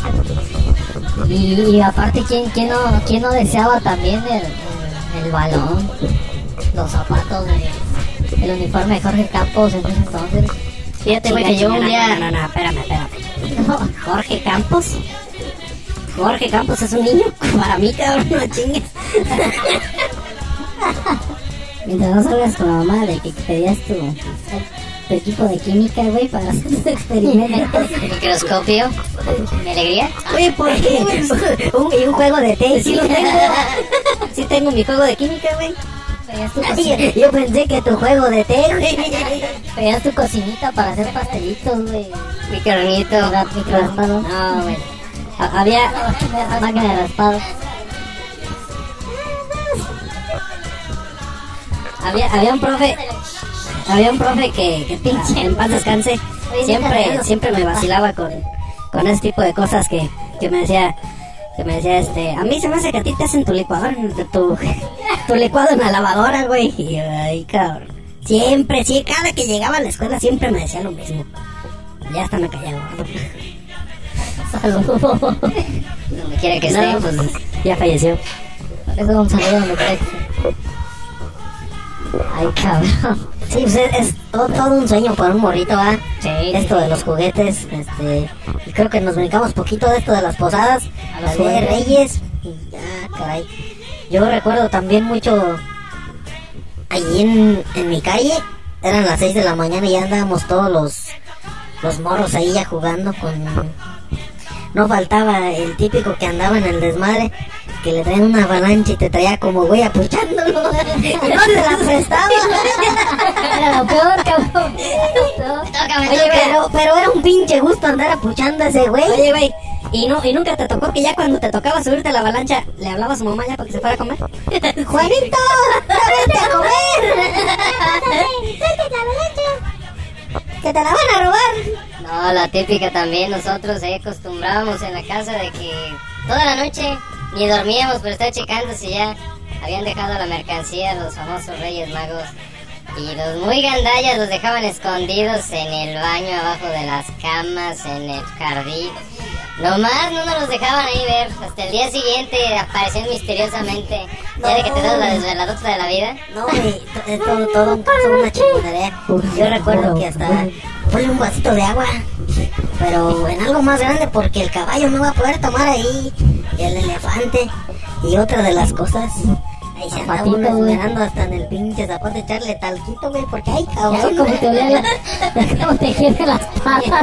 Y aparte, ¿quién no deseaba también el balón? Los zapatos, el uniforme de Jorge Campos en ese entonces. Fíjate, güey, que yo un día... No, espérame. No, Jorge Campos es un niño. Para mí, cabrón, no chingues. Mientras no salgas con la mamá de que pedías tu equipo de química, güey, para hacer tus experimentos. El microscopio. ¿Mi alegría? Oye, ¿por qué, güey? Y un juego de té, sí lo tengo. Sí tengo mi juego de química, güey. Yo pensé que tu juego de té, güey. Pedías tu cocinita para hacer pastelitos, güey. Micronito. Microraspado. No, güey. Había máquina de raspado. Había un profe que pinche en paz descanse, siempre me vacilaba con ese tipo de cosas que me decía, a mí se me hace que a ti te hacen tu licuadora, tu licuado en la lavadora, güey. Y yo, ay, cabrón. Siempre, sí, cada que llegaba a la escuela siempre me decía lo mismo. Ya hasta me callaba. Saludos. No me quiere que esté. No, pues ya falleció. Por eso un saludo donde quiera que esté. Ay, cabrón. Sí, pues es todo un sueño para un morrito, ¿ah? Sí. Esto de los juguetes, y creo que nos brincamos poquito de esto de las posadas, A los de juguetes. Reyes. Y ya, caray. Yo recuerdo también mucho allí en mi calle, eran las 6 de la mañana y ya andábamos todos los morros ahí ya jugando con... No faltaba el típico que andaba en el desmadre, que le traían una avalancha y te traía como güey apuchándolo. Y no te la prestaba. Era lo peor, cabrón. Oye, pero era un pinche gusto andar apuchando a ese güey. Oye, güey, y nunca te tocó que ya cuando te tocaba subirte a la avalancha, le hablaba a su mamá ya para que se fuera a comer. ¡Juanito! ¡Vete a comer! ¡Vete a la avalancha! ¡Que te la van a robar! No, la típica también, nosotros acostumbrábamos en la casa de que toda la noche ni dormíamos por estar checando si ya habían dejado la mercancía los famosos Reyes Magos Y los muy gandallas los dejaban escondidos en el baño, abajo de las camas, en el jardín. Nomás no nos los dejaban ahí ver. Hasta el día siguiente aparecían misteriosamente. Ya de que te das la desveladota de la vida. No, güey, es todo un caso, una chingonería. Yo recuerdo que hasta ponle un vasito de agua, pero en algo más grande porque el caballo no va a poder tomar ahí, y el elefante, y otra de las cosas. Ahí se anda uno esmerando hasta en el pinche zapato echarle talquito, güey, porque hay cabrón. Como te olía como te hiede las patas.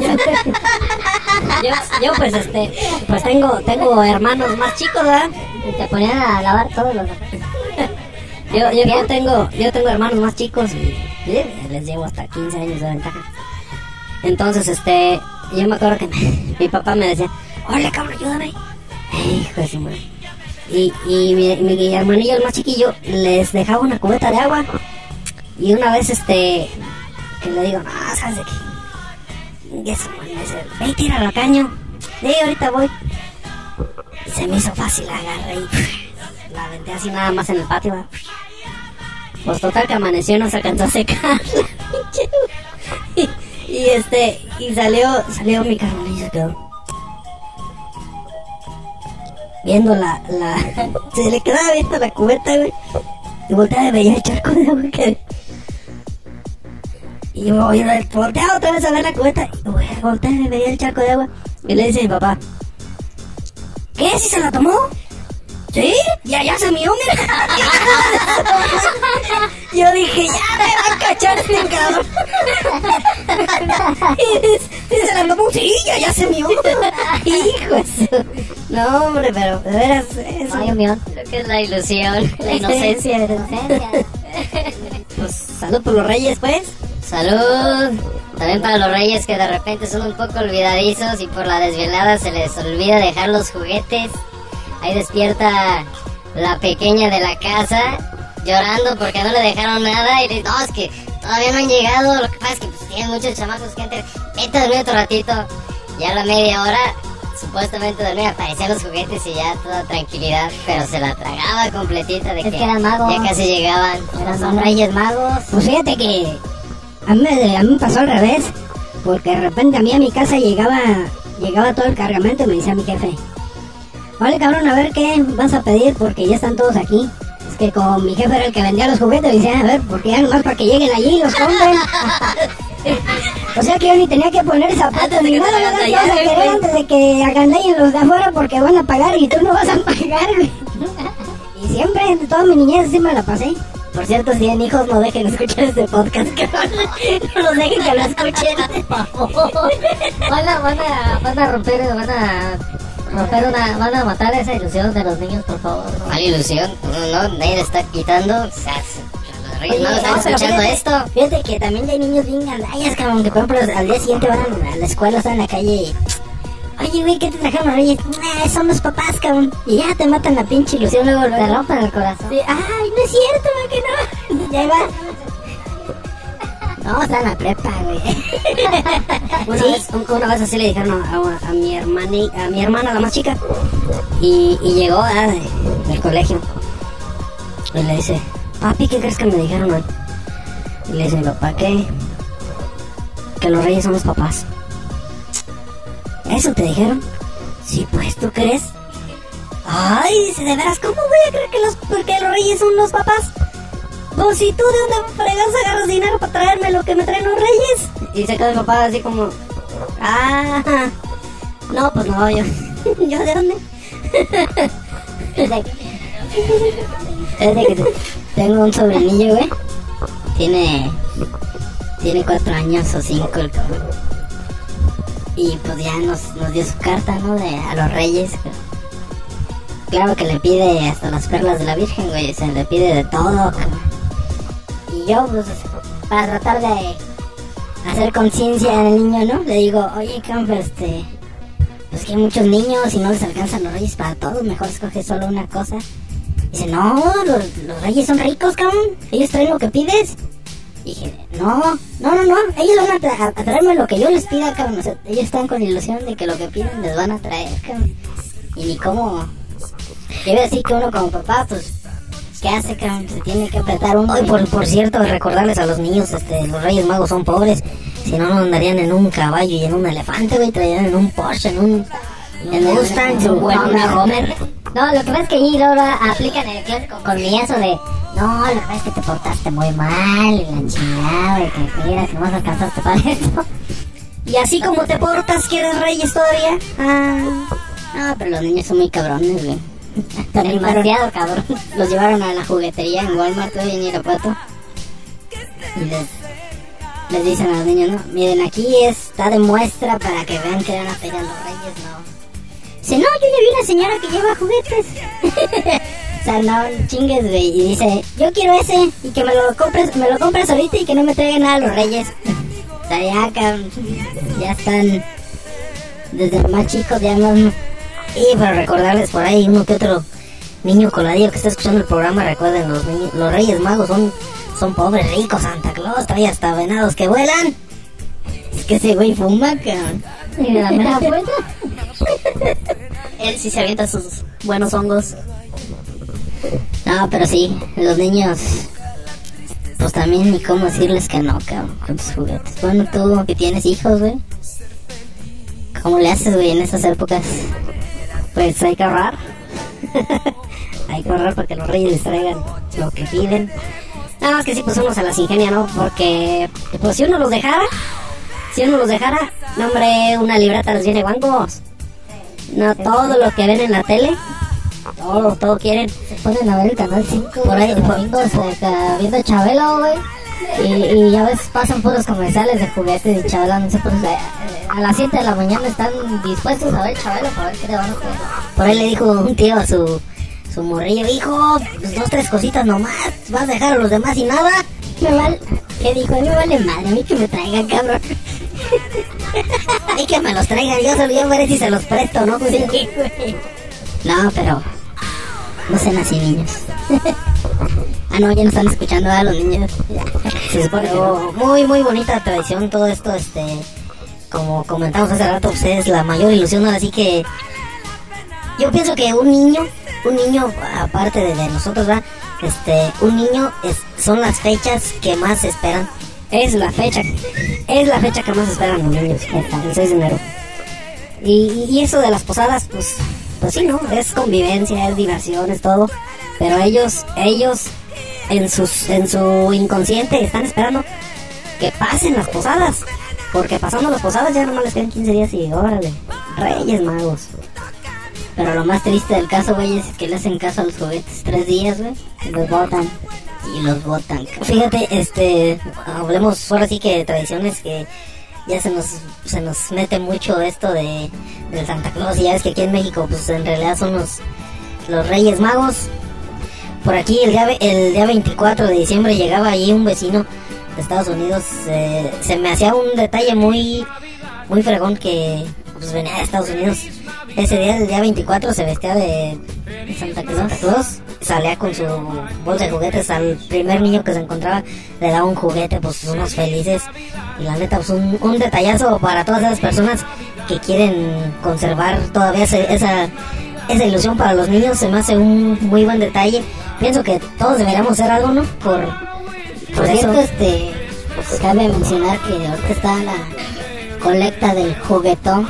Yo pues tengo hermanos más chicos, ¿verdad? Y te ponían a lavar todos los... Yo tengo hermanos más chicos y les llevo hasta 15 años de ventaja. Entonces, yo me acuerdo que mi papá me decía, órale, cabrón, ayúdame. Hijo de su madre. Y mi hermanillo, el más chiquillo, les dejaba una cubeta de agua. Y una vez, que le digo, no, ¿sabes de qué? Y eso, man, me dice, ve y tíralo al caño. Sí, ahorita voy. Y se me hizo fácil, la agarré y la aventé así nada más en el patio, ¿verdad? Pues total que amaneció y no se alcanzó a secar. Y salió mi carnal y se quedó viendo se le quedaba viendo la cubeta, güey, y volteaba y veía el charco de agua que... Y volteaba otra vez a ver la cubeta, y volteaba y veía el charco de agua, y le dice a mi papá, ¿qué? ¿Si se la tomó? ¿Sí? Ya se mió, mira. Yo dije, ya me va a cachar este cabrón. Y se la tomó, sí, ya se mió. Hijo eso. No, hombre, pero de veras eso. Ay, mión. Creo que es la ilusión, la inocencia. Pues salud por los reyes, pues. Salud. También para los reyes que de repente son un poco olvidadizos y por la desvelada se les olvida dejar los juguetes. Ahí despierta la pequeña de la casa llorando porque no le dejaron nada y dice, no, es que todavía no han llegado, lo que pasa es que pues, tienen muchos chamacos que entran, vete a dormir otro ratito. Y a la media hora, supuestamente dormía, aparecían los juguetes y ya toda tranquilidad, pero se la tragaba completita de Es que eran magos. ya casi llegaban. Son reyes magos. Pues fíjate que a mí me pasó al revés, porque de repente a mi casa llegaba todo el cargamento y me decía mi jefe, vale, cabrón, a ver qué vas a pedir porque ya están todos aquí. Es que como mi jefe era el que vendía los juguetes, decía, a ver, porque ya nomás para que lleguen allí y los compren. O sea que yo ni tenía que poner zapatos ni nada, ¿verdad? Que vas a querer antes de que agandallen los de afuera porque van a pagar y tú no vas a pagar, güey. Y siempre, toda mi niñez así me la pasé. Por cierto, si tienen hijos, no dejen escuchar este podcast, cabrón. No los dejen que lo escuchen, por favor. Van a romper, van a matar esa ilusión de los niños, por favor. ¿No? ¿Cuál ilusión? No, nadie le está quitando. O sea, los reyes no están pero escuchando esto. Fíjate que también hay niños bien gandallas, cabrón, que por ejemplo al día siguiente van a la escuela, están en la calle y... Oye, güey, ¿qué te trajeron los reyes? Son los papás, cabrón. Y ya te matan la pinche ilusión, luego Te rompen el corazón. Sí, ay, no es cierto, ¿no? Que no. Ya va. No, está en la prepa, güey. Una vez así le dijeron a mi hermana, la más chica. Y llegó del colegio. Y le dice, papi, ¿qué crees que me dijeron hoy? Y le dice, papá, ¿qué? Que los reyes son los papás. ¿Eso te dijeron? Sí, pues, ¿tú crees? Ay, dice, de veras, ¿cómo voy a creer porque los reyes son los papás? Pues, si tú de dónde fregas agarras dinero para traerme lo que me traen los reyes. Y se quedó mi papá así como, no, pues no, yo ¿de dónde? Es de que tengo un sobrinillo, güey. Tiene 4 años o 5 el cabrón. Y pues ya nos dio su carta, ¿no? A los reyes. Claro que le pide hasta las perlas de la Virgen, güey. Se le pide de todo, cabrón. Y yo, pues, para tratar de hacer conciencia en el niño, ¿no? Le digo, oye, cabrón, pues que hay muchos niños y no les alcanzan los reyes para todos. Mejor escoge solo una cosa. Dice, no, los reyes son ricos, cabrón. Ellos traen lo que pides. Y dije, no, ellos van a traerme lo que yo les pida, cabrón. O sea, ellos están con ilusión de que lo que piden les van a traer, cabrón. Y ni cómo. Quiere decir que uno como papá, pues, ¿qué hace, cabrón? Se tiene que apretar uno. Hoy, por cierto, recordarles a los niños, los Reyes Magos son pobres. Si no, no andarían en un caballo y en un elefante, güey. Traían en un Porsche, en un Mustang, en una Homer. No, lo que pasa es que allí ahora aplican el clásico colmillazo de... No, lo que pasa es que te portaste muy mal y la chingada y que mira, que no más alcanzaste para esto. Y así como te portas, que eres Reyes todavía. No, pero los niños son muy cabrones, güey. Demasiado cabrón. Los llevaron a la juguetería en Walmart, güey, en Irapuato. Y les dicen a los niños, no, miren, aquí está de muestra para que vean que van a pedir a los Reyes, no. Dice, no, yo ya vi una señora que lleva juguetes. O sea, no chingues, güey. Y dice, yo quiero ese y que me lo compres ahorita y que no me traigan nada a los Reyes. O sea, ya están desde los más chicos, ya no. Y para recordarles por ahí uno que otro niño coladillo que está escuchando el programa, recuerden, los Reyes Magos son pobres ricos. Santa Claus trae hasta venados que vuelan. Es que ese güey fuma, cabrón. Y de la mera vuelta. Él sí se avienta sus buenos hongos. No, pero sí, los niños, pues también ni cómo decirles que no, cabrón, con tus juguetes. Bueno, tú que tienes hijos, güey, ¿cómo le haces, güey, en esas épocas? Pues hay que ahorrar. Hay que ahorrar para que los Reyes les traigan lo que piden. Nada más que sí, pues uno se las ingenia, ¿no? Porque, pues si uno los dejara, no, hombre, una libreta les viene guangos. No, todo lo que ven en la tele, todo quieren. Se ponen a ver el canal 5 por ahí, domingos, viendo Chabelo, güey. Y ya ves, pasan puros comerciales de juguetes y Chabelo, no sé, pues, a las 7 de la mañana están dispuestos a ver Chabelo para ver qué le van a hacer. Por ahí le dijo un tío a su morrillo, hijo, pues 2, 3 cositas nomás, vas a dejar a los demás y nada. ¿Qué dijo? A mí me vale madre, a mí que me traigan, cabrón. Ay, que me los traigan, yo veré si se los presto, ¿no? Sí, güey. No, pero no sean así, niños. No, ya no están escuchando a los niños. Se supone que muy, muy bonita tradición todo esto, como comentamos hace rato, pues es la mayor ilusión, ahora sí que yo pienso que un niño, aparte de nosotros, ¿verdad? Un niño son las fechas que más esperan. Es la fecha que más esperan los niños, el 6 de enero. Y eso de las posadas, pues sí, ¿no? Es convivencia, es diversión, es todo. Pero ellos en su inconsciente están esperando que pasen las posadas. Porque pasando las posadas ya nomás les quedan 15 días y órale, Reyes Magos. Pero lo más triste del caso, güey, es que le hacen caso a los juguetes 3 días, güey, y los botan. Fíjate, hablemos ahora sí que de tradiciones que ya se nos mete mucho esto del Santa Claus. Y ya ves que aquí en México, pues en realidad son los Reyes Magos. Por aquí el día 24 de diciembre llegaba ahí un vecino de Estados Unidos. Se me hacía un detalle muy, muy fregón que pues venía de Estados Unidos. Ese día, el día 24, se vestía de Santa Claus. Salía con su bolsa de juguetes. Al primer niño que se encontraba le daba un juguete, pues unos felices. Y la neta, pues un detallazo para todas esas personas que quieren conservar todavía esa ilusión para los niños. Se me hace un muy buen detalle. Pienso que todos deberíamos hacer algo, ¿no? Por cierto, pues cabe mencionar que ahorita está la colecta del juguetón,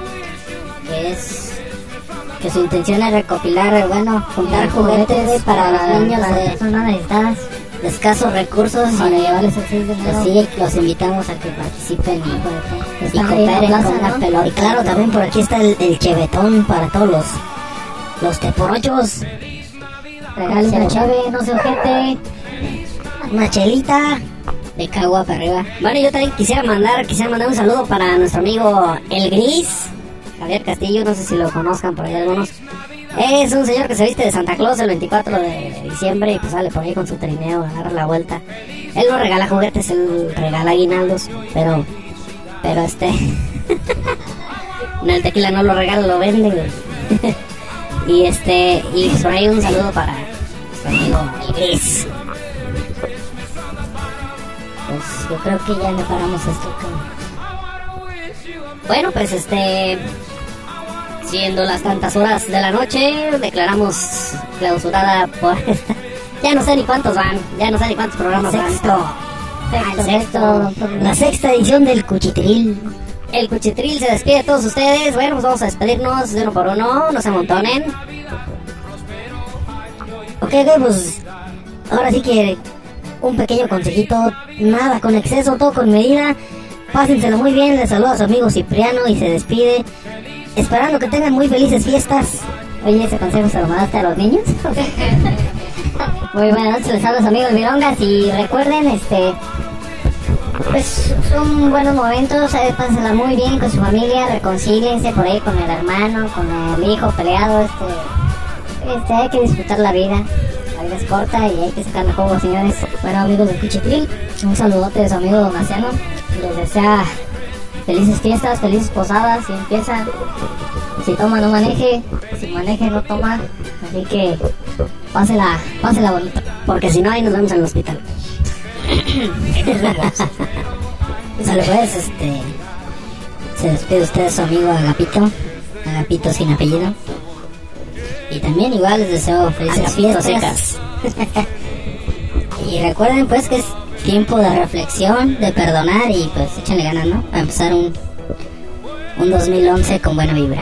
que su intención es recopilar, juntar juguetes para los niños de personas necesitadas de escasos recursos para llevarles el 6 de enero. Sí, los invitamos a que participen y cooperen con la pelota. Y claro, también por aquí está el chevetón para todos los teporochos. Regalen una cheve, no se ojete, una chelita de cagua para arriba. Bueno, yo también quisiera mandar un saludo para nuestro amigo El Gris, Javier Castillo, no sé si lo conozcan por ahí algunos. Es un señor que se viste de Santa Claus el 24 de diciembre y pues sale por ahí con su trineo a dar la vuelta. Él no regala juguetes, él regala aguinaldos, pero no, el tequila no lo regala, lo vende. y pues por ahí un saludo para nuestro amigo El Gris. Pues yo creo que ya le paramos esto. Bueno, pues siendo las tantas horas de la noche, declaramos clausurada por Ya no sé ni cuántos van, ya no sé ni cuántos programas Sexto. van. La sexta edición del Cuchitril. El Cuchitril se despide de todos ustedes. Bueno, pues vamos a despedirnos de uno por uno, no se amontonen. Ok, pues ahora sí que un pequeño consejito, nada con exceso, todo con medida. Pásenselo muy bien, les saluda a su amigo Cipriano y se despide, esperando que tengan muy felices fiestas. Oye, ¿ese consejo se lo mandaste a los niños? Muy buenas noches, les hablo a sus amigos Virongas y recuerden, pues son buenos momentos, pásensela muy bien con su familia, reconcíliense por ahí con el hermano, con el hijo peleado, hay que disfrutar la vida es corta y hay que sacarle juego, señores. Bueno, amigos del Cuchitril, un saludote de su amigo Don Marciano, les desea felices fiestas, felices posadas, si empieza, si toma no maneje, si maneje no toma, así que pásela bonito, porque si no ahí nos vemos en el hospital. Sale pues, se despide usted su amigo Agapito sin apellido. Y también igual les deseo felices fiestas. Y recuerden pues que es tiempo de reflexión, de perdonar y pues échenle ganas, ¿no? Para empezar un 2011 con buena vibra.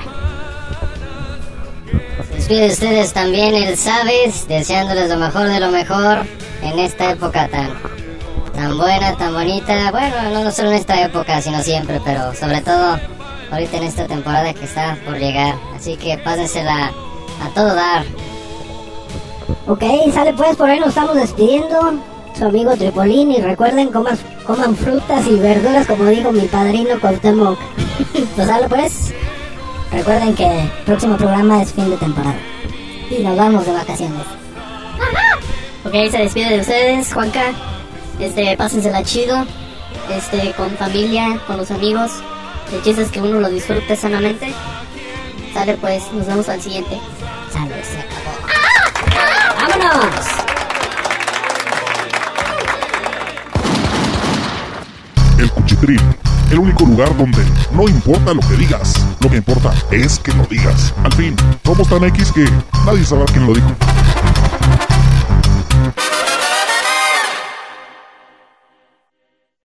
Despide de ustedes también el Sabes, deseándoles lo mejor de lo mejor en esta época tan buena, tan bonita. Bueno, no solo en esta época, sino siempre, pero sobre todo ahorita en esta temporada que está por llegar. Así que pásensela a todo dar. Ok, sale pues, por ahí nos estamos despidiendo. Su amigo Tripolín, y recuerden, coman frutas y verduras como dijo mi padrino Cuauhtémoc. Pues sale pues. Recuerden que el próximo programa es fin de temporada y nos vamos de vacaciones. Ok, se despide de ustedes, Juanca. Pásensela chido, con familia, con los amigos. El chiste es que uno lo disfrute sanamente. Sale pues, nos vemos al siguiente. Sale, se acabó. ¡Vámonos! El Cuchitril, el único lugar donde no importa lo que digas, lo que importa es que lo digas. Al fin, somos tan X que nadie sabrá quién lo dijo.